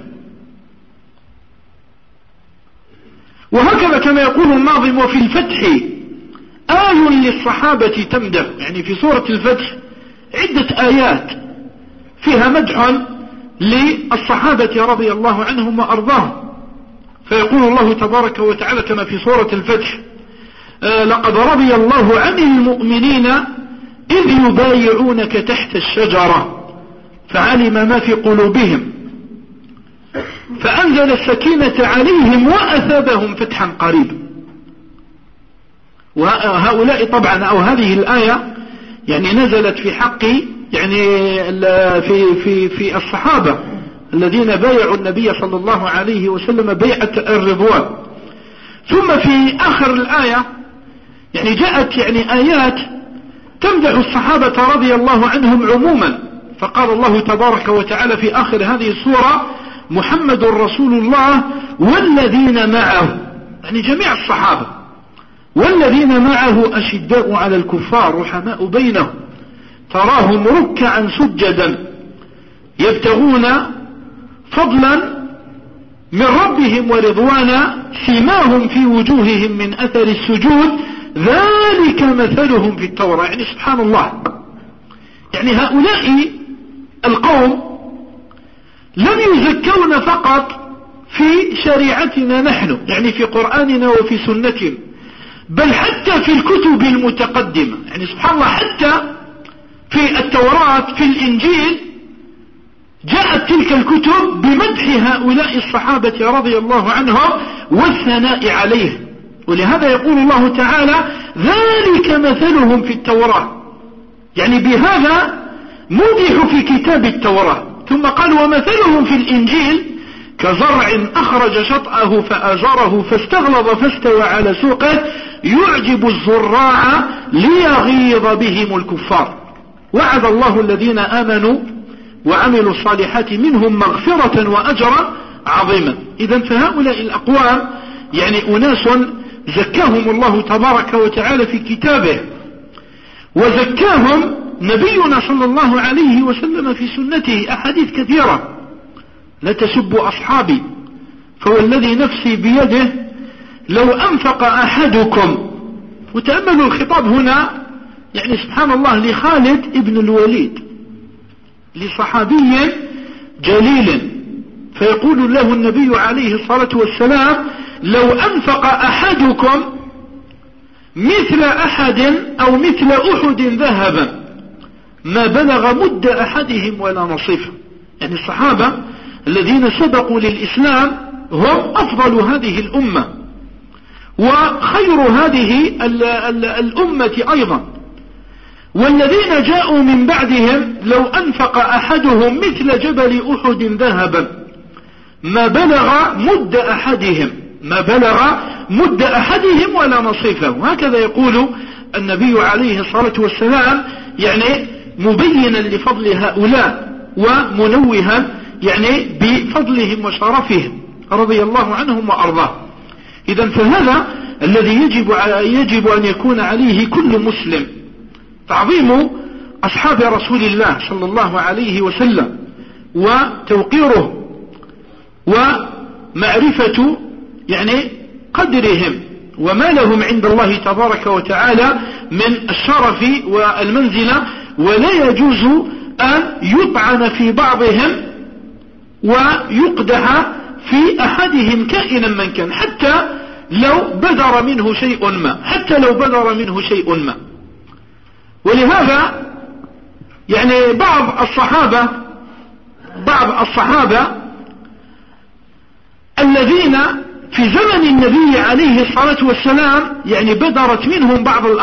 [SPEAKER 1] وهكذا كما يقول الناظم: وفي الفتح آي للصحابة تمدح. يعني في سورة الفتح عدة آيات فيها مدح للصحابة رضي الله عنهم وأرضاهم. فيقول الله تبارك وتعالى كما في سورة الفتح: لقد رضي الله عن المؤمنين إذ يبايعونك تحت الشجرة فعلم ما في قلوبهم فأنزل السكينة عليهم وأثابهم فتحا قريبا. وهؤلاء طبعا أو هذه الآية يعني نزلت في حق يعني في الصحابة الذين بايعوا النبي صلى الله عليه وسلم بيعة الرضوان. ثم في آخر الآية يعني جاءت يعني آيات تمدح الصحابة رضي الله عنهم عموما. فقال الله تبارك وتعالى في آخر هذه السورة: محمد رسول الله والذين معه، يعني جميع الصحابة، والذين معه أشداء على الكفار رحماء بينهم تراهم ركعا سجدا يبتغون فضلا من ربهم ورضوانا سيماهم في وجوههم من أثر السجود ذلك مثلهم في التوراة. يعني سبحان الله يعني هؤلاء القوم لم يزكون فقط في شريعتنا نحن يعني في قرآننا وفي سنتنا، بل حتى في الكتب المتقدمة. يعني سبحان الله حتى في التوراة في الإنجيل جاءت تلك الكتب بمدح هؤلاء الصحابة رضي الله عنهم والثناء عليهم. ولهذا يقول الله تعالى: ذلك مثلهم في التوراة، يعني بهذا مدحوا في كتاب التوراة. ثم قال: ومثلهم في الإنجيل كزرع أخرج شطأه فآزره فاستغلظ فاستوى على سوقه يعجب الزراع ليغيظ بهم الكفار وعد الله الذين آمنوا وعملوا الصالحات منهم مغفرة وأجرا عظيما. إذن فهؤلاء الأقوام يعني أناس زكاهم الله تبارك وتعالى في كتابه، وزكاهم نبينا صلى الله عليه وسلم في سنته. أحاديث كثيرة لا تسبوا أصحابي فوالذي نفسي بيده لو أنفق أحدكم. وتأملوا الخطاب هنا يعني سبحان الله لخالد ابن الوليد، لصحابي جليل، فيقول له النبي عليه الصلاة والسلام لو أنفق أحدكم مثل أحد أو مثل أحد ذهبا ما بلغ مد أحدهم ولا نصيفه. يعني الصحابة الذين سبقوا للإسلام هم أفضل هذه الأمة وخير هذه الأمة أيضا، والذين جاءوا من بعدهم لو أنفق أحدهم مثل جبل أحد ذهبا ما بلغ مد أحدهم ولا نصيفه. هكذا يقول النبي عليه الصلاة والسلام يعني مبينا لفضل هؤلاء ومنوها يعني بفضلهم وشرفهم رضي الله عنهم وأرضاه. إذن فهذا الذي يجب أن يكون عليه كل مسلم، تعظيم أصحاب رسول الله صلى الله عليه وسلم وتوقيره ومعرفة يعني قدرهم وما لهم عند الله تبارك وتعالى من الشرف والمنزلة، ولا يجوز أن يطعن في بعضهم ويقدح في أحدهم كائنا من كان، حتى لو بدر منه شيء ما. ولهذا يعني بعض الصحابة الذين في زمن النبي عليه الصلاة والسلام يعني بدرت منهم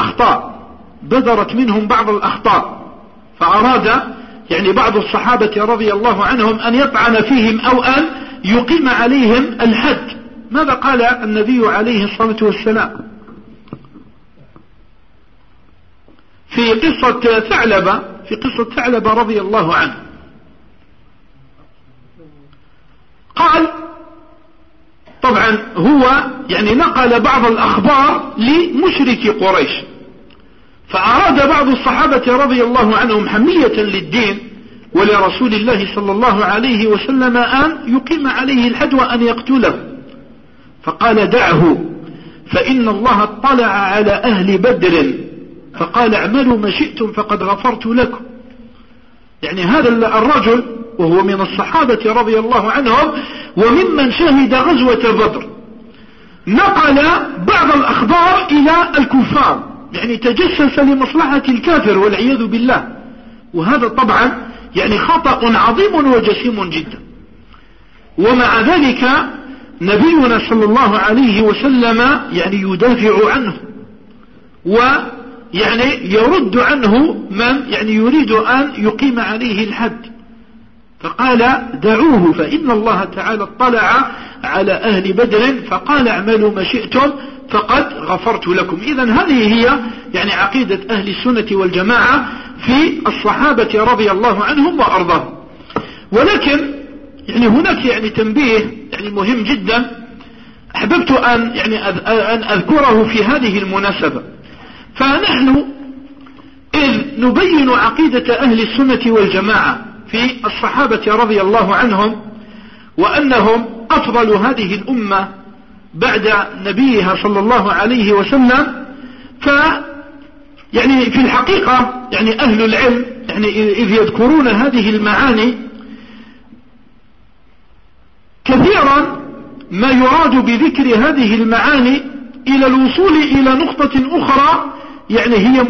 [SPEAKER 1] بعض الأخطاء، فأراد يعني بعض الصحابة رضي الله عنهم أن يطعن فيهم أو أن يقيم عليهم الحد. ماذا قال النبي عليه الصلاة والسلام في قصة ثعلبة رضي الله عنه؟ قال طبعا هو يعني نقل بعض الأخبار لمشرك قريش، فأراد بعض الصحابة رضي الله عنهم حمية للدين ولرسول الله صلى الله عليه وسلم أن يقيم عليه الحد وأن يقتله، فقال دعه فإن الله اطلع على أهل بدر فقال اعملوا ما شئتم فقد غفرت لكم. يعني هذا الرجل وهو من الصحابة رضي الله عنهم وممن شهد غزوة بدر نقل بعض الأخبار إلى الكفار، يعني تجسس لمصلحة الكافر والعياذ بالله، وهذا طبعا يعني خطأ عظيم وجسيم جدا. ومع ذلك نبينا صلى الله عليه وسلم يعني يدافع عنه ويعني يرد عنه من يعني يريد أن يقيم عليه الحد، فقال دعوه فإن الله تعالى اطلع على أهل بدر فقال اعملوا ما شئتم فقد غفرت لكم. إذن هذه هي يعني عقيدة أهل السنة والجماعة في الصحابة رضي الله عنهم وأرضاهم. ولكن يعني هناك يعني تنبيه يعني مهم جدا أحببت أن أذكره في هذه المناسبة. فنحن إذ نبين عقيدة أهل السنة والجماعة في الصحابة رضي الله عنهم وأنهم أفضل هذه الأمة بعد نبيها صلى الله عليه وسلم، يعني في الحقيقة يعني أهل العلم يعني إذ يذكرون هذه المعاني كثيرا ما يراد بذكر هذه المعاني إلى الوصول إلى نقطة أخرى يعني هي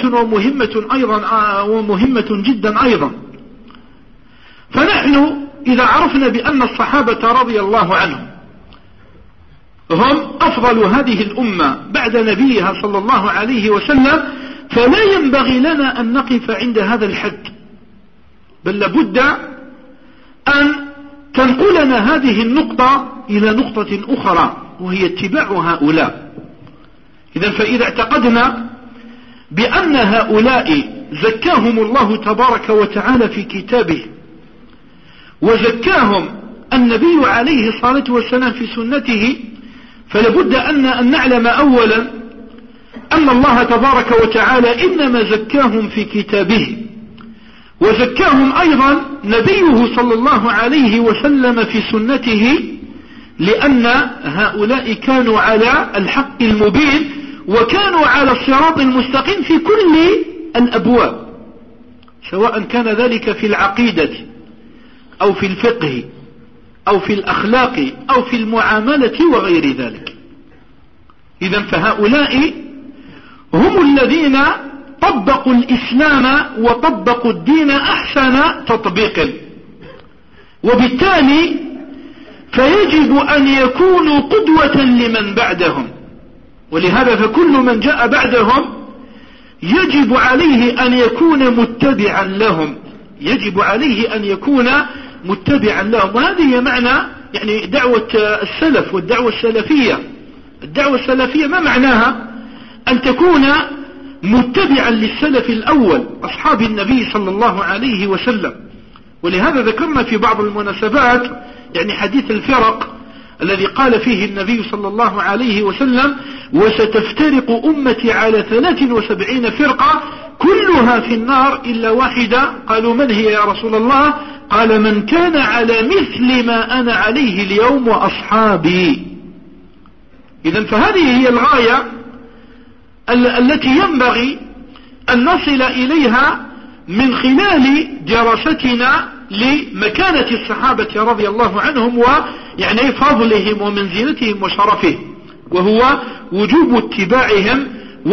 [SPEAKER 1] ومهمة جدا أيضا. فنحن إذا عرفنا بأن الصحابة رضي الله عنهم هم أفضل هذه الأمة بعد نبيها صلى الله عليه وسلم، فلا ينبغي لنا أن نقف عند هذا الحد، بل لابد أن تنقلنا هذه النقطة إلى نقطة أخرى وهي اتباع هؤلاء. فإذا اعتقدنا بأن هؤلاء زكاهم الله تبارك وتعالى في كتابه وزكاهم النبي عليه الصلاة والسلام في سنته، فلابد أن نعلم أولا أن الله تبارك وتعالى إنما زكاهم في كتابه، وزكاهم أيضا نبيه صلى الله عليه وسلم في سنته، لأن هؤلاء كانوا على الحق المبين وكانوا على الصراط المستقيم في كل الأبواب، سواء كان ذلك في العقيدة أو في الفقه أو في الأخلاق أو في المعاملة وغير ذلك. إذن فهؤلاء هم الذين طبقوا الإسلام وطبقوا الدين أحسن تطبيق، وبالتالي فيجب أن يكونوا قدوة لمن بعدهم. ولهذا فكل من جاء بعدهم يجب عليه أن يكون متبعا لهم، يجب عليه أن يكون متبعا لهم. وهذه هي معنى يعني دعوة السلف والدعوة السلفية. الدعوة السلفية ما معناها؟ أن تكون متبعا للسلف الأول أصحاب النبي صلى الله عليه وسلم. ولهذا ذكرنا في بعض المناسبات يعني حديث الفرق الذي قال فيه النبي صلى الله عليه وسلم: وستفترق أمتي على 73 فرقة كلها في النار إلا واحدة. قالوا: من هي يا رسول الله؟ قال: من كان على مثل ما أنا عليه اليوم وأصحابي. إذن فهذه هي الغاية التي ينبغي أن نصل إليها من خلال دراستنا لمكانة الصحابة رضي الله عنهم ويعني فضلهم ومنزلتهم وشرفهم، وهو وجوب اتباعهم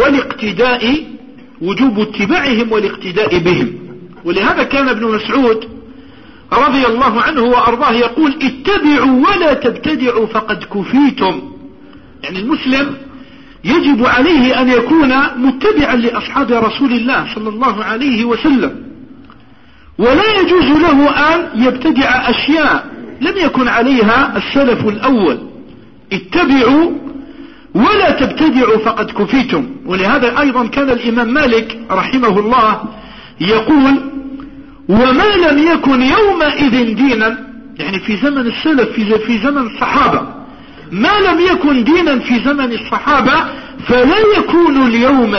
[SPEAKER 1] والاقتداء بهم. ولهذا كان ابن مسعود رضي الله عنه وأرضاه يقول: اتبعوا ولا تبتدعوا فقد كفيتم. يعني المسلم يجب عليه أن يكون متبعا لأصحاب رسول الله صلى الله عليه وسلم، ولا يجوز له أن يبتدع أشياء لم يكن عليها السلف الأول. اتبعوا ولا تبتدعوا فقد كفيتم. ولهذا أيضا كان الإمام مالك رحمه الله يقول: وما لم يكن يومئذ دينا، يعني في زمن السلف في زمن الصحابة، ما لم يكن دينا في زمن الصحابة فلا يكون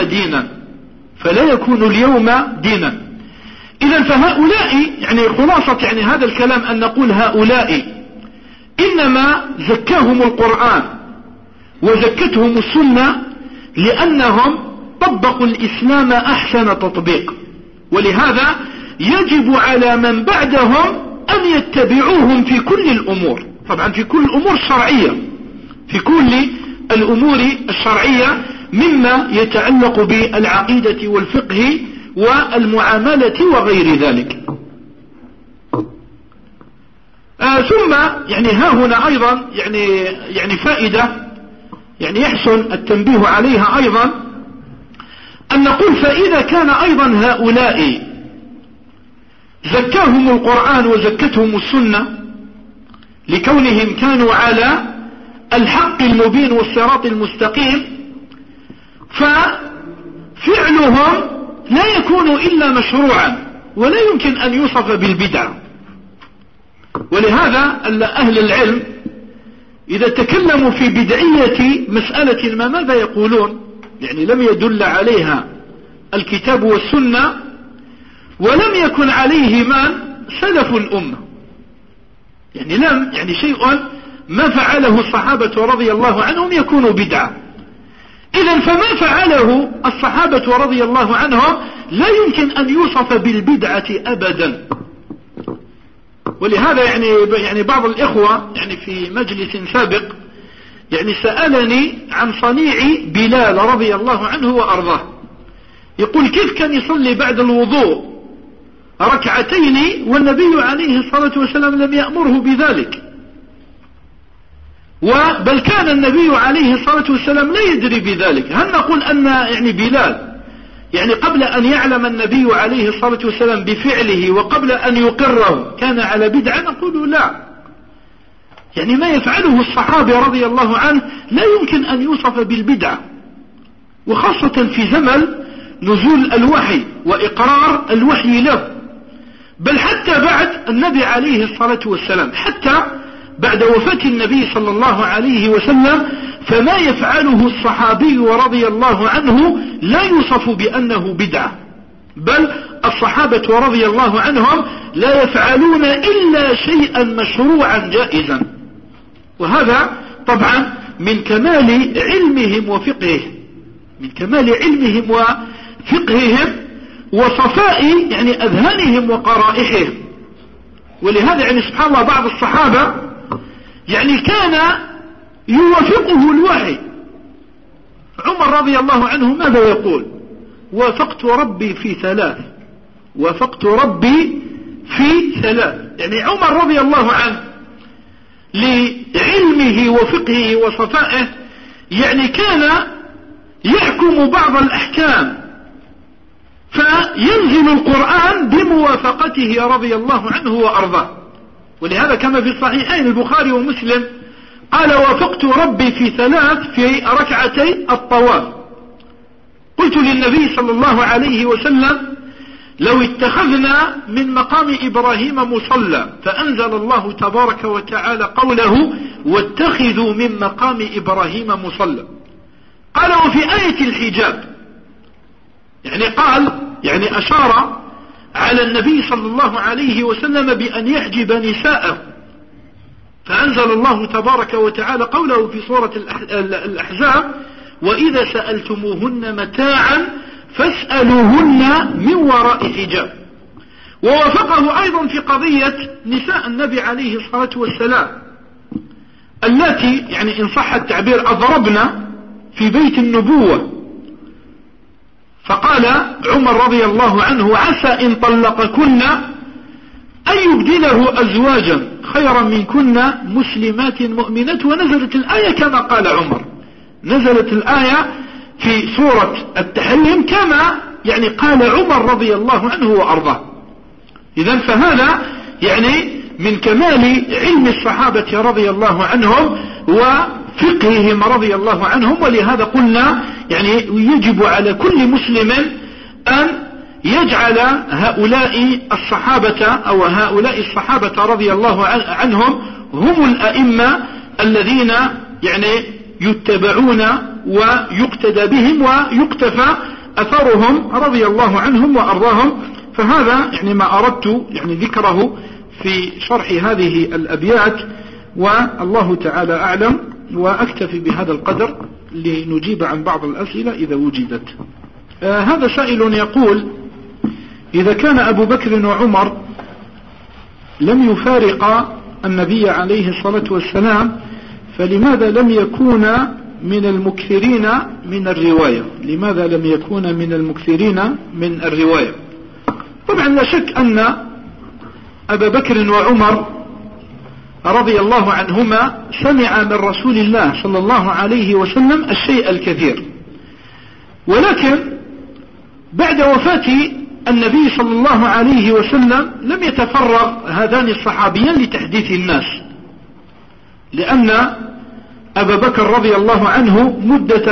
[SPEAKER 1] اليوم دينا. إذن فهؤلاء يعني خلاصة يعني هذا الكلام أن نقول هؤلاء إنما زكاهم القرآن وزكتهم السنة لأنهم طبقوا الإسلام أحسن تطبيق. ولهذا يجب على من بعدهم أن يتبعوهم في كل الأمور، طبعا في كل الأمور الشرعية، في كل الأمور الشرعية مما يتعلق بالعقيدة والفقه والمعاملة وغير ذلك. ثم يعني ها هنا أيضا يعني فائدة يعني يحسن التنبيه عليها أيضا، أن نقول: فإذا كان أيضا هؤلاء زكاهم القرآن وزكتهم السنة لكونهم كانوا على الحق المبين والصراط المستقيم، ففعلهم لا يكون إلا مشروعا ولا يمكن أن يوصف بالبدعة. ولهذا أهل العلم إذا تكلموا في بدعية مسألة ما ماذا يقولون؟ يعني لم يدل عليها الكتاب والسنة ولم يكن عليه من سلف الأمة، يعني شيء ما فعله الصحابة رضي الله عنهم يكون بدعة. إذن فما فعله الصحابة رضي الله عنهم لا يمكن أن يوصف بالبدعة أبدا. ولهذا يعني بعض الإخوة يعني في مجلس سابق يعني سألني عن صنيع بلال رضي الله عنه وأرضاه، يقول: كيف كان يصلي بعد الوضوء ركعتين والنبي عليه الصلاة والسلام لم يأمره بذلك، بل كان النبي عليه الصلاة والسلام لا يدري بذلك؟ هل نقول أن يعني بلال يعني قبل أن يعلم النبي عليه الصلاة والسلام بفعله وقبل أن يقره كان على بدعة؟ نقول لا. يعني ما يفعله الصحابي رضي الله عنه لا يمكن أن يوصف بالبدعة، وخاصة في زمن نزول الوحي وإقرار الوحي له، بل حتى بعد النبي عليه الصلاة والسلام، حتى بعد وفاة النبي صلى الله عليه وسلم، فما يفعله الصحابي رضي الله عنه لا يوصف بأنه بدعة، بل الصحابة رضي الله عنهم لا يفعلون إلا شيئا مشروعا جائزا، وهذا طبعا من كمال علمهم وفقههم، من كمال علمهم وفقههم وصفاء يعني أذهانهم وقرائحهم. ولهذا يعني سبحان الله بعض الصحابة يعني كان يوافقه الوحي. عمر رضي الله عنه ماذا يقول؟ وافقت ربي في ثلاث، وافقت ربي في ثلاث. يعني عمر رضي الله عنه لعلمه وفقهه وصفائه يعني كان يحكم بعض الأحكام فينزل القرآن بموافقته رضي الله عنه وأرضاه. ولهذا كما في الصحيحين البخاري ومسلم قال وافقت ربي في ثلاث في ركعتي الطواف. قلت للنبي صلى الله عليه وسلم لو اتخذنا من مقام إبراهيم مصلى، فأنزل الله تبارك وتعالى قوله واتخذوا من مقام إبراهيم مصلى. قال وفي آية الحجاب، يعني قال يعني أشار على النبي صلى الله عليه وسلم بأن يحجب نساءه، فأنزل الله تبارك وتعالى قوله في سورة الأحزاب وإذا سألتموهن متاعا فاسألوهن من وراء حجاب. ووافقه أيضا في قضية نساء النبي عليه الصلاة والسلام التي يعني إن صح التعبير أضربنا في بيت النبوة. فقال عمر رضي الله عنه عسى إن طلقكن أن يبدله أزواجا خيرا منكن مسلمات مؤمنات. ونزلت الآية كما قال عمر، نزلت الآية في سورة التحريم كما يعني قال عمر رضي الله عنه وأرضاه. إذن فهذا يعني من كمال علم الصحابة رضي الله عنهم وفقههم رضي الله عنهم. ولهذا قلنا يعني يجب على كل مسلم أن يجعل هؤلاء الصحابة أو هؤلاء الصحابة رضي الله عنهم هم الأئمة الذين يعني يتبعون ويقتدى بهم ويقتفى أثرهم رضي الله عنهم وأرضاهم. فهذا يعني ما أردت يعني ذكره في شرح هذه الأبيات، والله تعالى أعلم. وأكتفي بهذا القدر لنجيب عن بعض الأسئلة إذا وجدت. هذا سائل يقول إذا كان أبو بكر وعمر لم يفارق النبي عليه الصلاة والسلام فلماذا لم يكون من المكثرين من الرواية؟ لماذا لم يكون من المكثرين من الرواية؟ طبعا لا شك أن أبا بكر وعمر رضي الله عنهما سمع من رسول الله صلى الله عليه وسلم الشيء الكثير، ولكن بعد وفاة النبي صلى الله عليه وسلم لم يتفرغ هذان الصحابيان لتحديث الناس، لأن أبا بكر رضي الله عنه مدة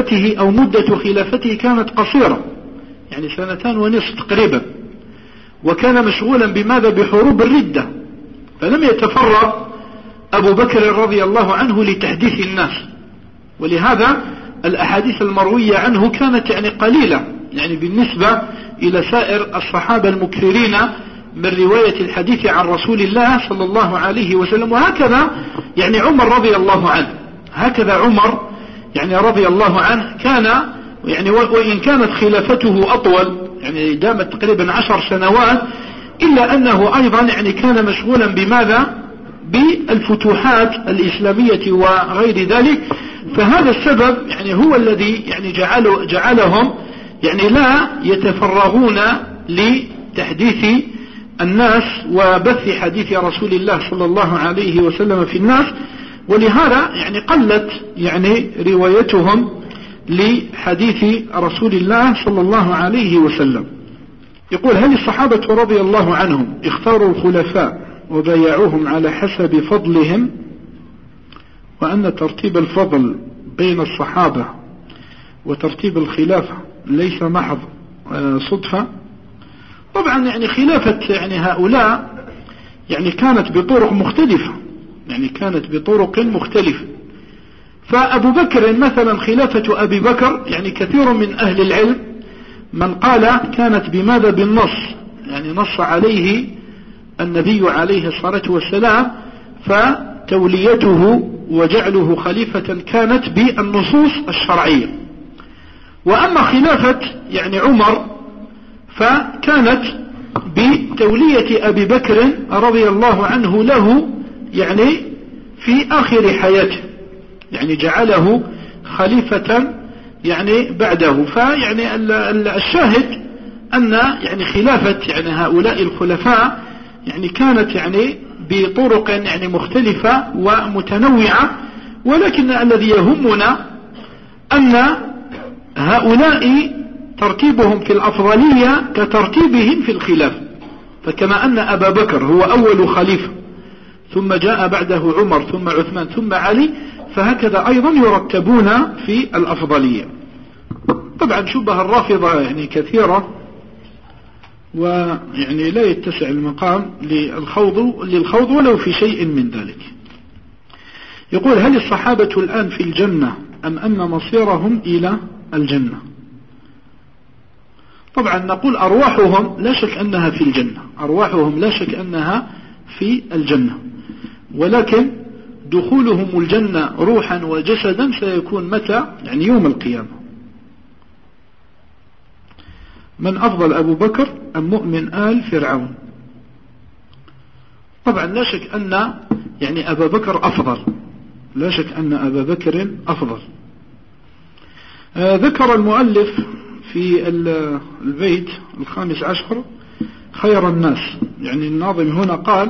[SPEAKER 1] خلافته كانت قصيرة، يعني 2.5 سنين تقريبا، وكان مشغولا بماذا؟ بحروب الردة، فلم يتفرغ أبو بكر رضي الله عنه لتحديث الناس. ولهذا الأحاديث المروية عنه كانت يعني قليلة يعني بالنسبة إلى سائر الصحابة المكثرين من رواية الحديث عن رسول الله صلى الله عليه وسلم. وهكذا يعني عمر رضي الله عنه، هكذا عمر يعني رضي الله عنه كان يعني وإن كانت خلافته أطول يعني دامت تقريبا 10 سنوات، إلا أنه أيضا يعني كان مشغولا بماذا؟ بالفتوحات الإسلامية وغير ذلك. فهذا السبب يعني هو الذي يعني جعلهم يعني لا يتفرغون لتحديث الناس وبث حديث رسول الله صلى الله عليه وسلم في الناس. ولهذا يعني قلت يعني روايتهم لحديث رسول الله صلى الله عليه وسلم. يقول هل الصحابة رضي الله عنهم اختاروا الخلفاء وبايعوهم على حسب فضلهم، وأن ترتيب الفضل بين الصحابة وترتيب الخلافة ليس محض صدفة؟ طبعا يعني خلافة يعني هؤلاء يعني كانت بطرق مختلفة، يعني كانت بطرق مختلفة. فأبو بكر مثلا خلافة أبي بكر يعني كثير من أهل العلم من قال كانت بماذا؟ بالنص، يعني نص عليه النبي عليه الصلاة والسلام، فتوليته وجعله خليفة كانت بالنصوص الشرعية. وأما خلافة يعني عمر فكانت بتولية أبي بكر رضي الله عنه له يعني في آخر حياته، يعني جعله خليفة يعني بعده. فيعني الشاهد أن يعني خلافة يعني هؤلاء الخلفاء يعني كانت يعني بطرق يعني مختلفة ومتنوعة، ولكن الذي يهمنا أن هؤلاء ترتيبهم في الأفضلية كترتيبهم في الخلافة. فكما أن أبا بكر هو أول خليفة، ثم جاء بعده عمر، ثم عثمان، ثم علي، فهكذا أيضا يرتبون في الأفضلية. طبعا شبه الرافضة يعني كثيرة، ويعني لا يتسع المقام للخوض ولو في شيء من ذلك. يقول: هل الصحابة الآن في الجنة أم أن مصيرهم إلى الجنة؟ طبعا نقول أرواحهم لا شك أنها في الجنة، أرواحهم لا شك أنها في الجنة، ولكن دخولهم الجنة روحا وجسدا سيكون متى؟ يعني يوم القيامة. من أفضل أبو بكر أم مؤمن آل فرعون؟ طبعا لا شك أن يعني أبا بكر أفضل، لا شك أن أبا بكر أفضل. ذكر المؤلف في البيت 15 خير الناس، يعني الناظم هنا قال: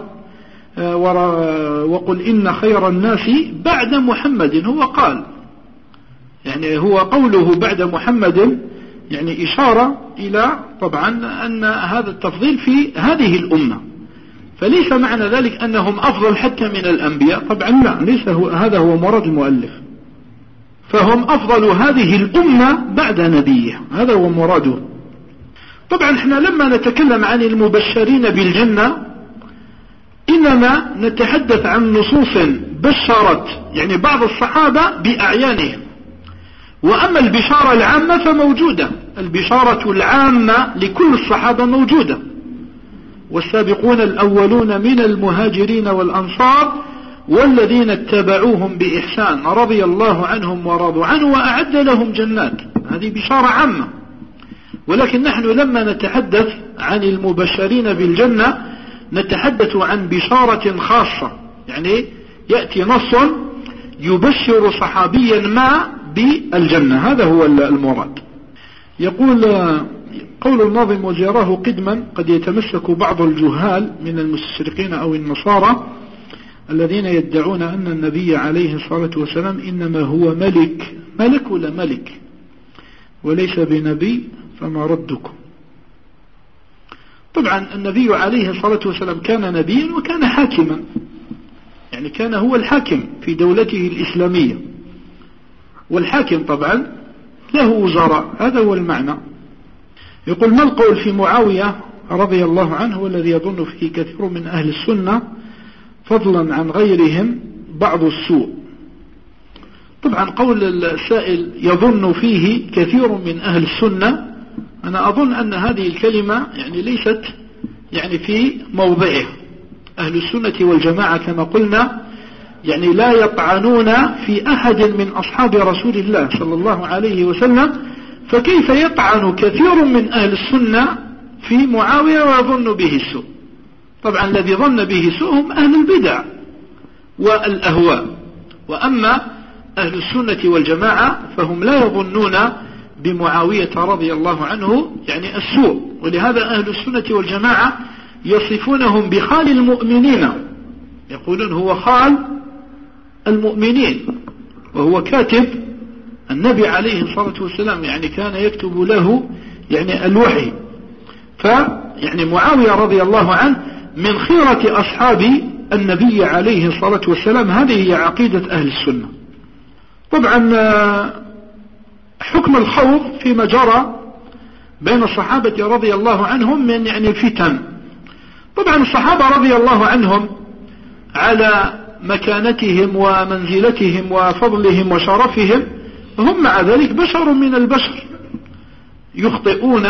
[SPEAKER 1] وقل إن خير الناس بعد محمد. هو قال يعني هو قوله بعد محمد يعني إشارة إلى طبعا أن هذا التفضيل في هذه الأمة، فليس معنى ذلك أنهم أفضل حتى من الأنبياء، طبعا لا، ليس هذا هو مراد المؤلف، فهم أفضل هذه الأمة بعد نبيه، هذا هو مراده. طبعا احنا لما نتكلم عن المبشرين بالجنة إنما نتحدث عن نصوص بشرت يعني بعض الصحابة بأعيانهم، وأما البشارة العامة فموجودة، البشارة العامة لكل الصحابة موجودة: والسابقون الأولون من المهاجرين والأنصار والذين اتبعوهم بإحسان رضي الله عنهم ورضوا عنه وأعد لهم جنات. هذه بشارة عامة. ولكن نحن لما نتحدث عن المبشرين بالجنة نتحدث عن بشارة خاصة، يعني يأتي نص يبشر صحابيا ما بالجنة، هذا هو المراد. يقول: قول الناظم: وزياره قدما قد يتمسك بعض الجهال من المستشرقين أو النصارى الذين يدعون أن النبي عليه الصلاة والسلام إنما هو ملك ولا ملك وليس بنبي، فما ردكم؟ طبعا النبي عليه الصلاة والسلام كان نبيا وكان حاكما، يعني كان هو الحاكم في دولته الإسلامية، والحاكم طبعا له وزراء، هذا هو المعنى. يقول: ما القول في معاوية رضي الله عنه والذي يظن فيه كثير من أهل السنة فضلا عن غيرهم بعض السوء؟ طبعا قول السائل يظن فيه كثير من أهل السنة، أنا أظن أن هذه الكلمة يعني ليست يعني في موضعه. أهل السنة والجماعة كما قلنا يعني لا يطعنون في أحد من أصحاب رسول الله صلى الله عليه وسلم، فكيف يطعن كثير من أهل السنة في معاوية ويظن به السوء؟ طبعا الذي ظن به سوء هم أهل البدع والأهواء، وأما أهل السنة والجماعة فهم لا يظنون بمعاوية رضي الله عنه يعني السوء، ولهذا أهل السنة والجماعة يصفونهم بخال المؤمنين، يقولون هو خال المؤمنين، وهو كاتب النبي عليه الصلاة والسلام، يعني كان يكتب له يعني الوحي. فيعني معاوية رضي الله عنه من خيرة أصحاب النبي عليه الصلاة والسلام، هذه هي عقيدة أهل السنة. طبعا حكم الخوض فيما جرى بين الصحابة رضي الله عنهم من يعني الفتن. طبعا الصحابة رضي الله عنهم على مكانتهم ومنزلتهم وفضلهم وشرفهم هم مع ذلك بشر من البشر، يخطئون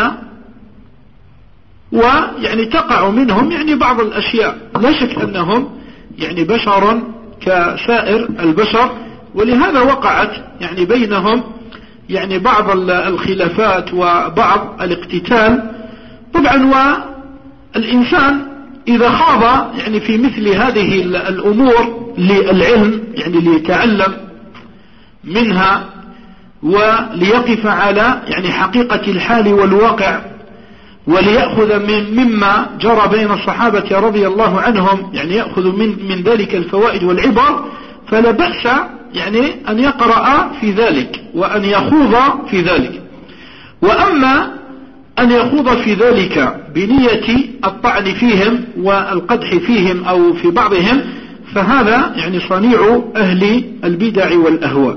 [SPEAKER 1] ويعني تقع منهم يعني بعض الأشياء. لا شك أنهم يعني بشر كسائر البشر، ولهذا وقعت يعني بينهم يعني بعض الخلافات وبعض الاقتتال. طبعا والإنسان إذا خاض يعني في مثل هذه الأمور للعلم يعني ليتعلم منها وليقف على يعني حقيقة الحال والواقع، وليأخذ مما جرى بين الصحابة رضي الله عنهم يعني يأخذ من ذلك الفوائد والعبر، فلا بأس يعني أن يقرأ في ذلك وأن يخوض في ذلك. وأما أن يخوض في ذلك بنية الطعن فيهم والقدح فيهم أو في بعضهم، فهذا يعني صنيع أهل البدع والأهواء.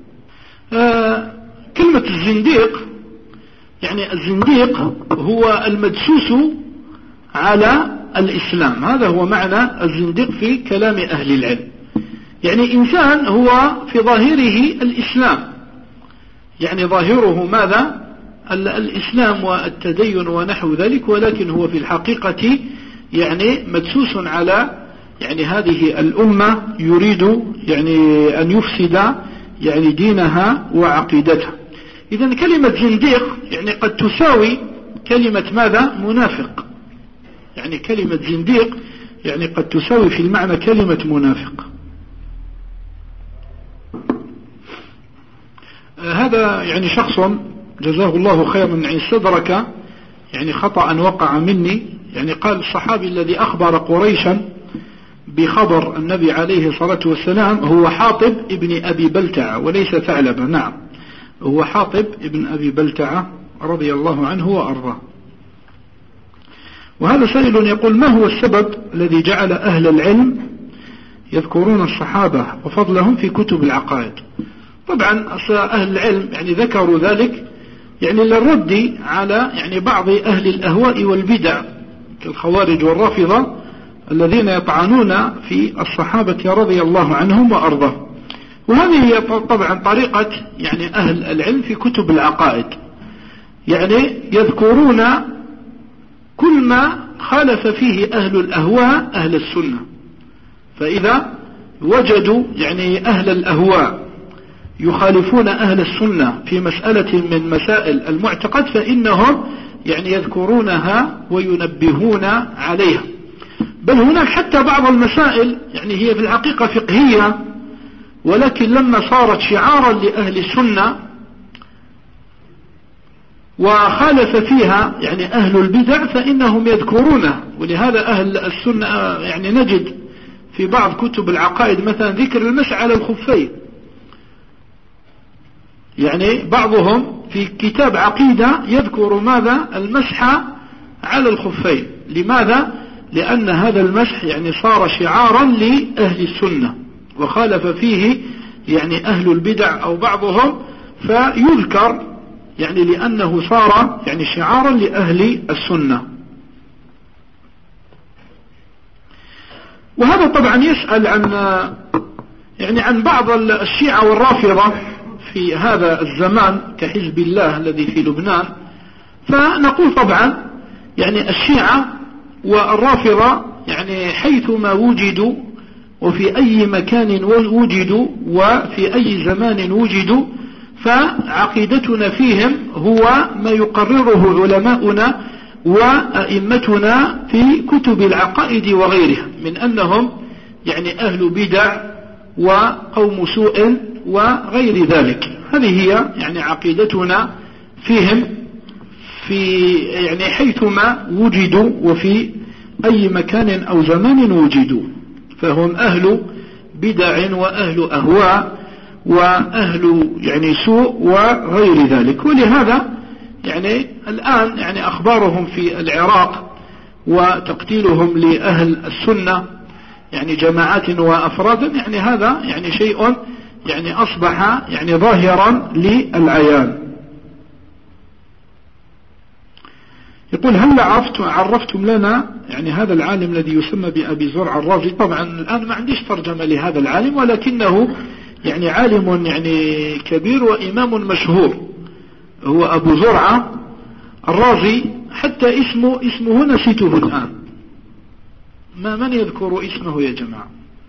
[SPEAKER 1] كلمة الزنديق يعني الزنديق هو المدسوس على الإسلام، هذا هو معنى الزنديق في كلام أهل العلم. يعني إنسان هو في ظاهره الإسلام، يعني ظاهره ماذا؟ الإسلام والتدين ونحو ذلك، ولكن هو في الحقيقة يعني مدسوس على يعني هذه الأمة، يريد يعني أن يفسد يعني دينها وعقيدتها. إذن كلمة زنديق يعني قد تساوي كلمة ماذا؟ منافق. يعني كلمة زنديق يعني قد تساوي في المعنى كلمة منافق. هذا يعني شخص جزاه الله خيرا من استدرك يعني خطأ وقع مني. يعني قال الصحابي الذي أخبر قريشا بخبر النبي عليه الصلاة والسلام هو حاطب ابن أبي بلتعة وليس ثعلبة. نعم، هو حاطب ابن أبي بلتعة رضي الله عنه وأرضاه. وهذا سائل يقول: ما هو السبب الذي جعل أهل العلم يذكرون الصحابة وفضلهم في كتب العقائد؟ طبعا أهل العلم يعني ذكروا ذلك يعني للرد على يعني بعض أهل الأهواء والبدع كالخوارج والرافضة الذين يطعنون في الصحابة رضي الله عنهم وأرضاهم. وهذه هي طبعا طريقة يعني أهل العلم في كتب العقائد، يعني يذكرون كل ما خالف فيه أهل الأهواء أهل السنة. فإذا وجدوا يعني أهل الأهواء يخالفون أهل السنة في مسألة من مسائل المعتقد فإنهم يعني يذكرونها وينبهون عليها. بل هناك حتى بعض المسائل يعني هي في الحقيقة فقهية، ولكن لما صارت شعارا لأهل السنة وخالف فيها يعني أهل البدع فإنهم يذكرونه. ولهذا أهل السنة يعني نجد في بعض كتب العقائد مثلا ذكر المسح على الخفين. يعني بعضهم في كتاب عقيدة يذكر ماذا؟ المسح على الخفين. لماذا؟ لأن هذا المسح يعني صار شعارا لأهل السنة وخالف فيه يعني أهل البدع أو بعضهم، فيذكر يعني لأنه صار يعني شعارا لأهل السنة. وهذا طبعا يسأل عن بعض الشيعة والرافضة في هذا الزمان كحزب الله الذي في لبنان. فنقول طبعا يعني الشيعة والرافضة يعني حيثما وجدوا وفي أي مكان وجدوا وفي أي زمان وجدوا فعقيدتنا فيهم هو ما يقرره علماؤنا وأئمتنا في كتب العقائد وغيرها من أنهم يعني أهل بدع وقوم سوء وغير ذلك. هذه هي يعني عقيدتنا فيهم في يعني حيثما وجدوا وفي أي مكان أو زمان وجدوا، فهم أهل بدع وأهل أهواء وأهل يعني سوء وغير ذلك. ولهذا يعني الآن يعني أخبارهم في العراق وتقتيلهم لأهل السنة يعني جماعات وأفرادا يعني هذا يعني شيء يعني أصبح يعني ظاهرا للعيان. يقول: هل عرفتم لنا يعني هذا العالم الذي يسمى بأبي زرع الرازي؟ طبعا الآن ما عنديش ترجمة لهذا العالم، ولكنه يعني عالم يعني كبير وإمام مشهور، هو أبو زرعة الرازي حتى اسمه نسيته الآن. من يذكر اسمه يا جماعة؟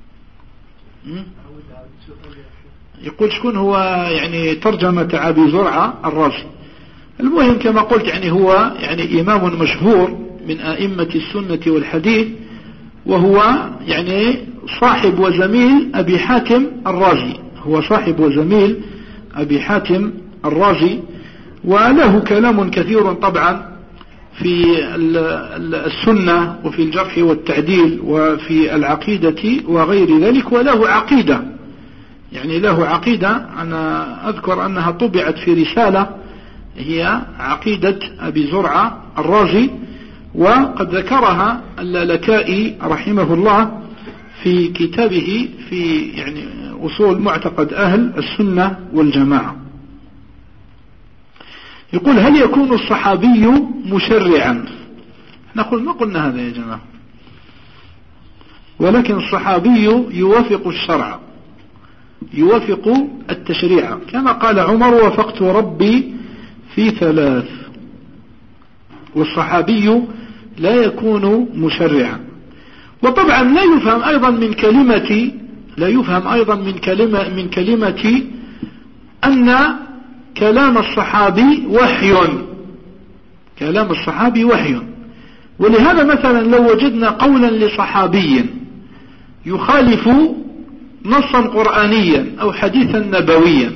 [SPEAKER 1] يقول شكون هو يعني ترجمة أبي زرعة الرازي. المهم كما قلت يعني هو يعني إمام مشهور من أئمة السنة والحديث، وهو يعني صاحب وزميل أبي حاتم الرازي، هو صاحب وزميل أبي حاتم الرازي، وله كلام كثير طبعا في السنة وفي الجرح والتعديل وفي العقيدة وغير ذلك، وله عقيدة، يعني له عقيدة. أنا أذكر أنها طبعت في رسالة هي عقيدة أبي زرعة الرازي، وقد ذكرها اللالكائي رحمه الله في كتابه في يعني أصول معتقد أهل السنة والجماعة. يقول: هل يكون الصحابي مشرعا؟ نقول ما قلنا هذا يا جماعة، ولكن الصحابي يوافق الشرع، يوافق التشريع، كما قال عمر: وافقت ربي في 3. والصحابي لا يكون مشرعا. وطبعا لا يفهم أيضا من كلمة أن كلام الصحابي وحي. كلام الصحابي وحي. ولهذا مثلا لو وجدنا قولا لصحابي يخالف نصا قرآنيا أو حديثا نبويا،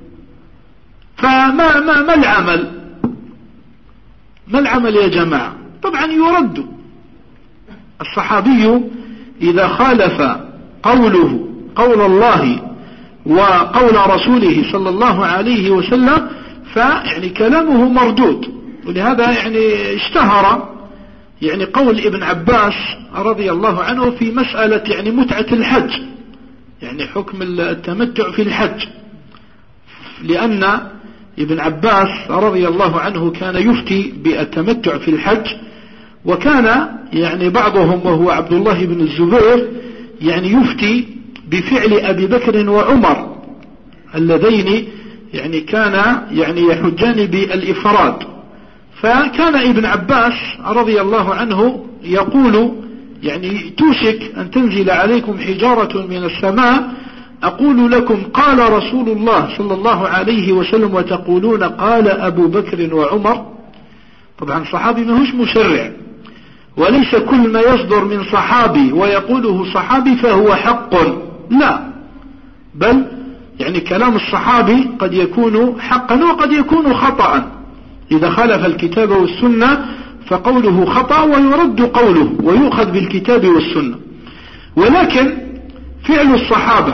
[SPEAKER 1] فما العمل؟ ما العمل يا جماعة؟ طبعا يرد. الصحابي إذا خالف قوله قول الله وقول رسوله صلى الله عليه وسلم فيعني كلامه مردود. ولهذا يعني اشتهر يعني قول ابن عباس رضي الله عنه في مسألة يعني متعة الحج، يعني حكم التمتع في الحج، لأن ابن عباس رضي الله عنه كان يفتي بالتمتع في الحج، وكان يعني بعضهم وهو عبد الله بن الزبير يعني يفتي بفعل أبي بكر وعمر اللذين يعني كان يعني يحجان بالإفراد. فكان ابن عباس رضي الله عنه يقول: يعني توشك أن تنزل عليكم حجارة من السماء أقول لكم قال رسول الله صلى الله عليه وسلم وتقولون قال أبو بكر وعمر. طبعا صحابي ما هوش مشرع، وليس كل ما يصدر من صحابي ويقوله صحابي فهو حق، لا، بل يعني كلام الصحابي قد يكون حقا وقد يكون خطأ. إذا خالف الكتاب والسنة فقوله خطأ ويرد قوله ويؤخذ بالكتاب والسنة. ولكن فعل الصحابة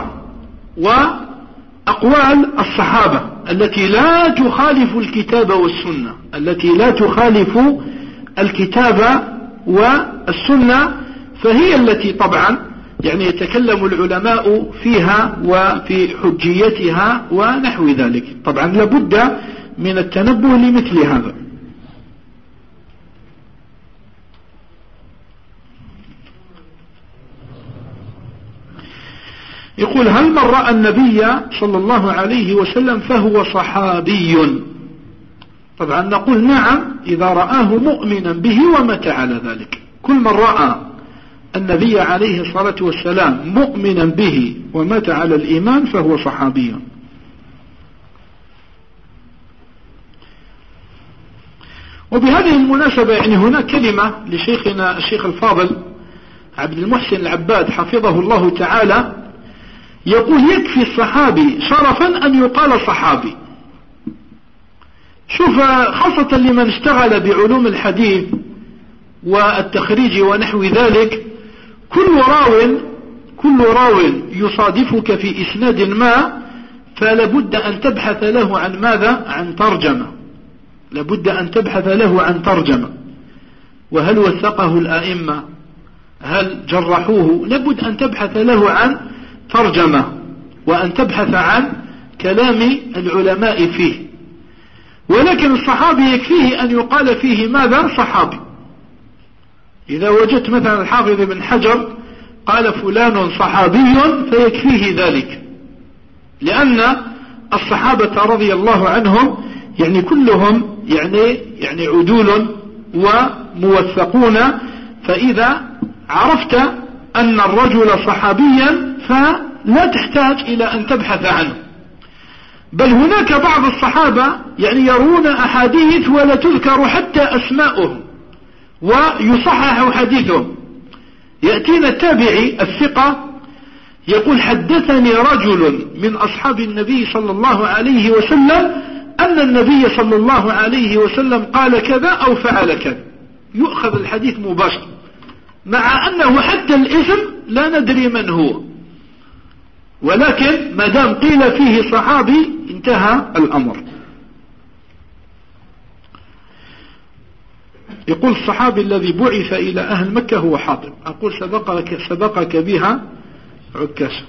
[SPEAKER 1] وأقوال الصحابة التي لا تخالف الكتاب والسنة، التي لا تخالف الكتاب والسنة، فهي التي طبعا يعني يتكلم العلماء فيها وفي حجيتها ونحو ذلك. طبعا لابد من التنبه لمثل هذا. يقول: هل من رأى النبي صلى الله عليه وسلم فهو صحابي؟ طبعا نقول نعم إذا رآه مؤمنا به ومات على ذلك. كل من رأى النبي عليه الصلاة والسلام مؤمنا به ومات على الإيمان فهو صحابي. وبهذه المناسبة يعني هناك كلمة لشيخنا الشيخ الفاضل عبد المحسن العباد حفظه الله تعالى، يقول: يكفي الصحابي شرفا أن يقال صحابي. شوف، خاصة لمن اشتغل بعلوم الحديث والتخريج ونحو ذلك، كل راو يصادفك في إسناد ما فلابد أن تبحث له عن ماذا؟ عن ترجمة. لابد أن تبحث له عن ترجمة. وهل وثقه الآئمة؟ هل جرحوه؟ لابد أن تبحث له عن ترجمة وأن تبحث عن كلام العلماء فيه. ولكن الصحابي يكفيه أن يقال فيه ماذا؟ صحابي. إذا وجدت مثلا الحافظ بن حجر قال فلان صحابي فيكفيه ذلك، لأن الصحابة رضي الله عنهم يعني كلهم يعني عدول وموثقون. فإذا عرفت أن الرجل صحابيا فلا تحتاج إلى أن تبحث عنه. بل هناك بعض الصحابة يعني يروون أحاديث ولا تذكر حتى أسماؤهم ويصحح حديثهم. يأتينا التابعي الثقة يقول حدثني رجل من أصحاب النبي صلى الله عليه وسلم أن النبي صلى الله عليه وسلم قال كذا أو فعل كذا، يؤخذ الحديث مباشر، مع أنه حتى الاسم لا ندري من هو، ولكن ما دام قيل فيه صحابي انتهى الأمر. يقول الصحابي الذي بعث إلى أهل مكة هو حاطب. أقول سبقك بها عكاشة.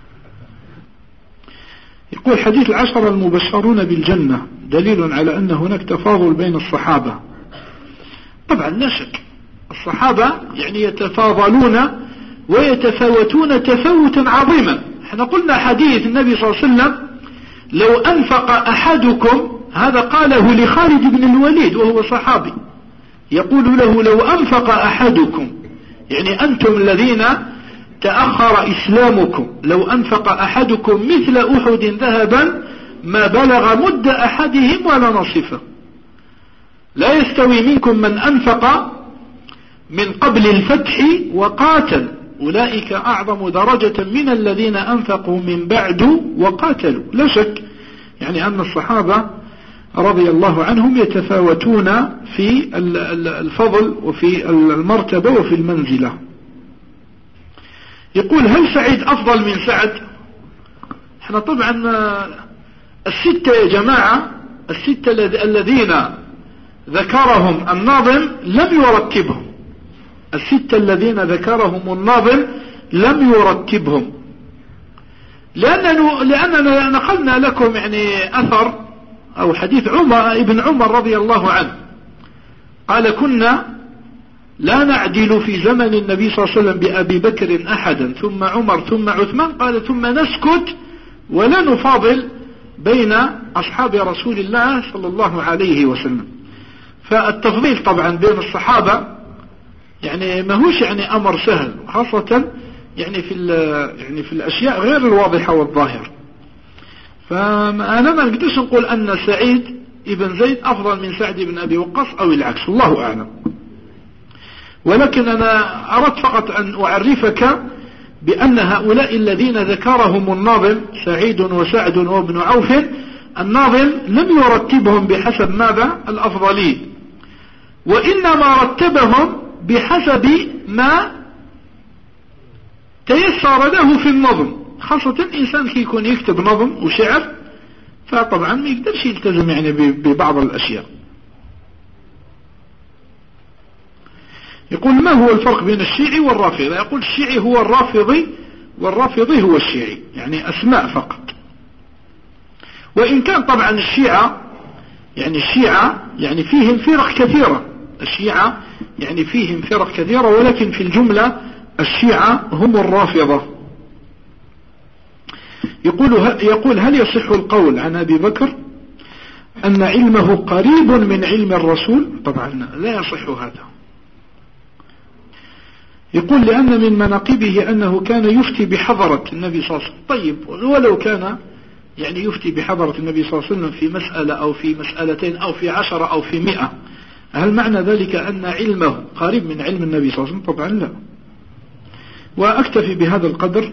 [SPEAKER 1] يقول حديث العشرة المبشرون بالجنة دليل على أن هناك تفاضل بين الصحابة. طبعا لا شك الصحابة يعني يتفاضلون ويتفاوتون تفاوتا عظيما. احنا قلنا حديث النبي صلى الله عليه وسلم لو أنفق أحدكم، هذا قاله لخالد بن الوليد وهو صحابي، يقول له لو أنفق أحدكم، يعني أنتم الذين تأخر إسلامكم، لو أنفق أحدكم مثل أحد ذهبا ما بلغ مد أحدهم ولا نصفه. لا يستوي منكم من أنفق من قبل الفتح وقاتل، أولئك أعظم درجة من الذين أنفقوا من بعد وقاتلوا. لا شك يعني أن الصحابة رضي الله عنهم يتفاوتون في الفضل وفي المرتبة وفي المنزلة. يقول هل سعيد أفضل من سعد؟ احنا طبعا الستة يا جماعة، الستة الذين ذكرهم الناظم لم يرتبهم، الستة الذين ذكرهم الناظم لم يرتبهم، لأننا نقلنا لكم يعني أثر أو حديث ابن عمر رضي الله عنه قال كنا لا نعدل في زمن النبي صلى الله عليه وسلم بأبي بكر أحدا ثم عمر ثم عثمان، قال ثم نسكت ولا نفاضل بين أصحاب رسول الله صلى الله عليه وسلم. فالتفضيل طبعا بين الصحابة يعني ما هوش يعني أمر سهل، خاصة يعني في الأشياء غير الواضحة والظاهرة. فأنا ما نقدرش نقول أن سعيد ابن زيد أفضل من سعد بن أبي وقاص أو العكس، الله أعلم. ولكن أنا أردت فقط أن أعرفك بأن هؤلاء الذين ذكرهم الناظم سعيد وسعد وابن عوف، الناظم لم يرتبهم بحسب ماذا الأفضلين، وإنما رتبهم بحسب ما تيسر له في النظم، خاصة إنسان كي يكون يكتب نظم وشعر فطبعا ما يقدرش يلتزم يعني ببعض الأشياء. يقول ما هو الفرق بين الشيعي والرافضي؟ يقول الشيعي هو الرافضي والرافضي هو الشيعي، يعني أسماء فقط. وإن كان طبعا الشيعة يعني فيهم فرق كثيرة، الشيعة يعني فيهم فرق كثيرة، ولكن في الجملة الشيعة هم الرافضة. يقول هل يصح القول عن أبي بكر أن علمه قريب من علم الرسول؟ طبعا لا يصح هذا. يقول لأن من مناقبه أنه كان يفتي بحضرة النبي صلى الله عليه وسلم. طيب ولو كان يعني يفتي بحضرة النبي صلى الله عليه وسلم في مسألة أو في مسألتين أو في 10 أو في 100، هل معنى ذلك أن علمه قريب من علم النبي صلى الله عليه وسلم؟ طبعا لا. وأكتفي بهذا القدر.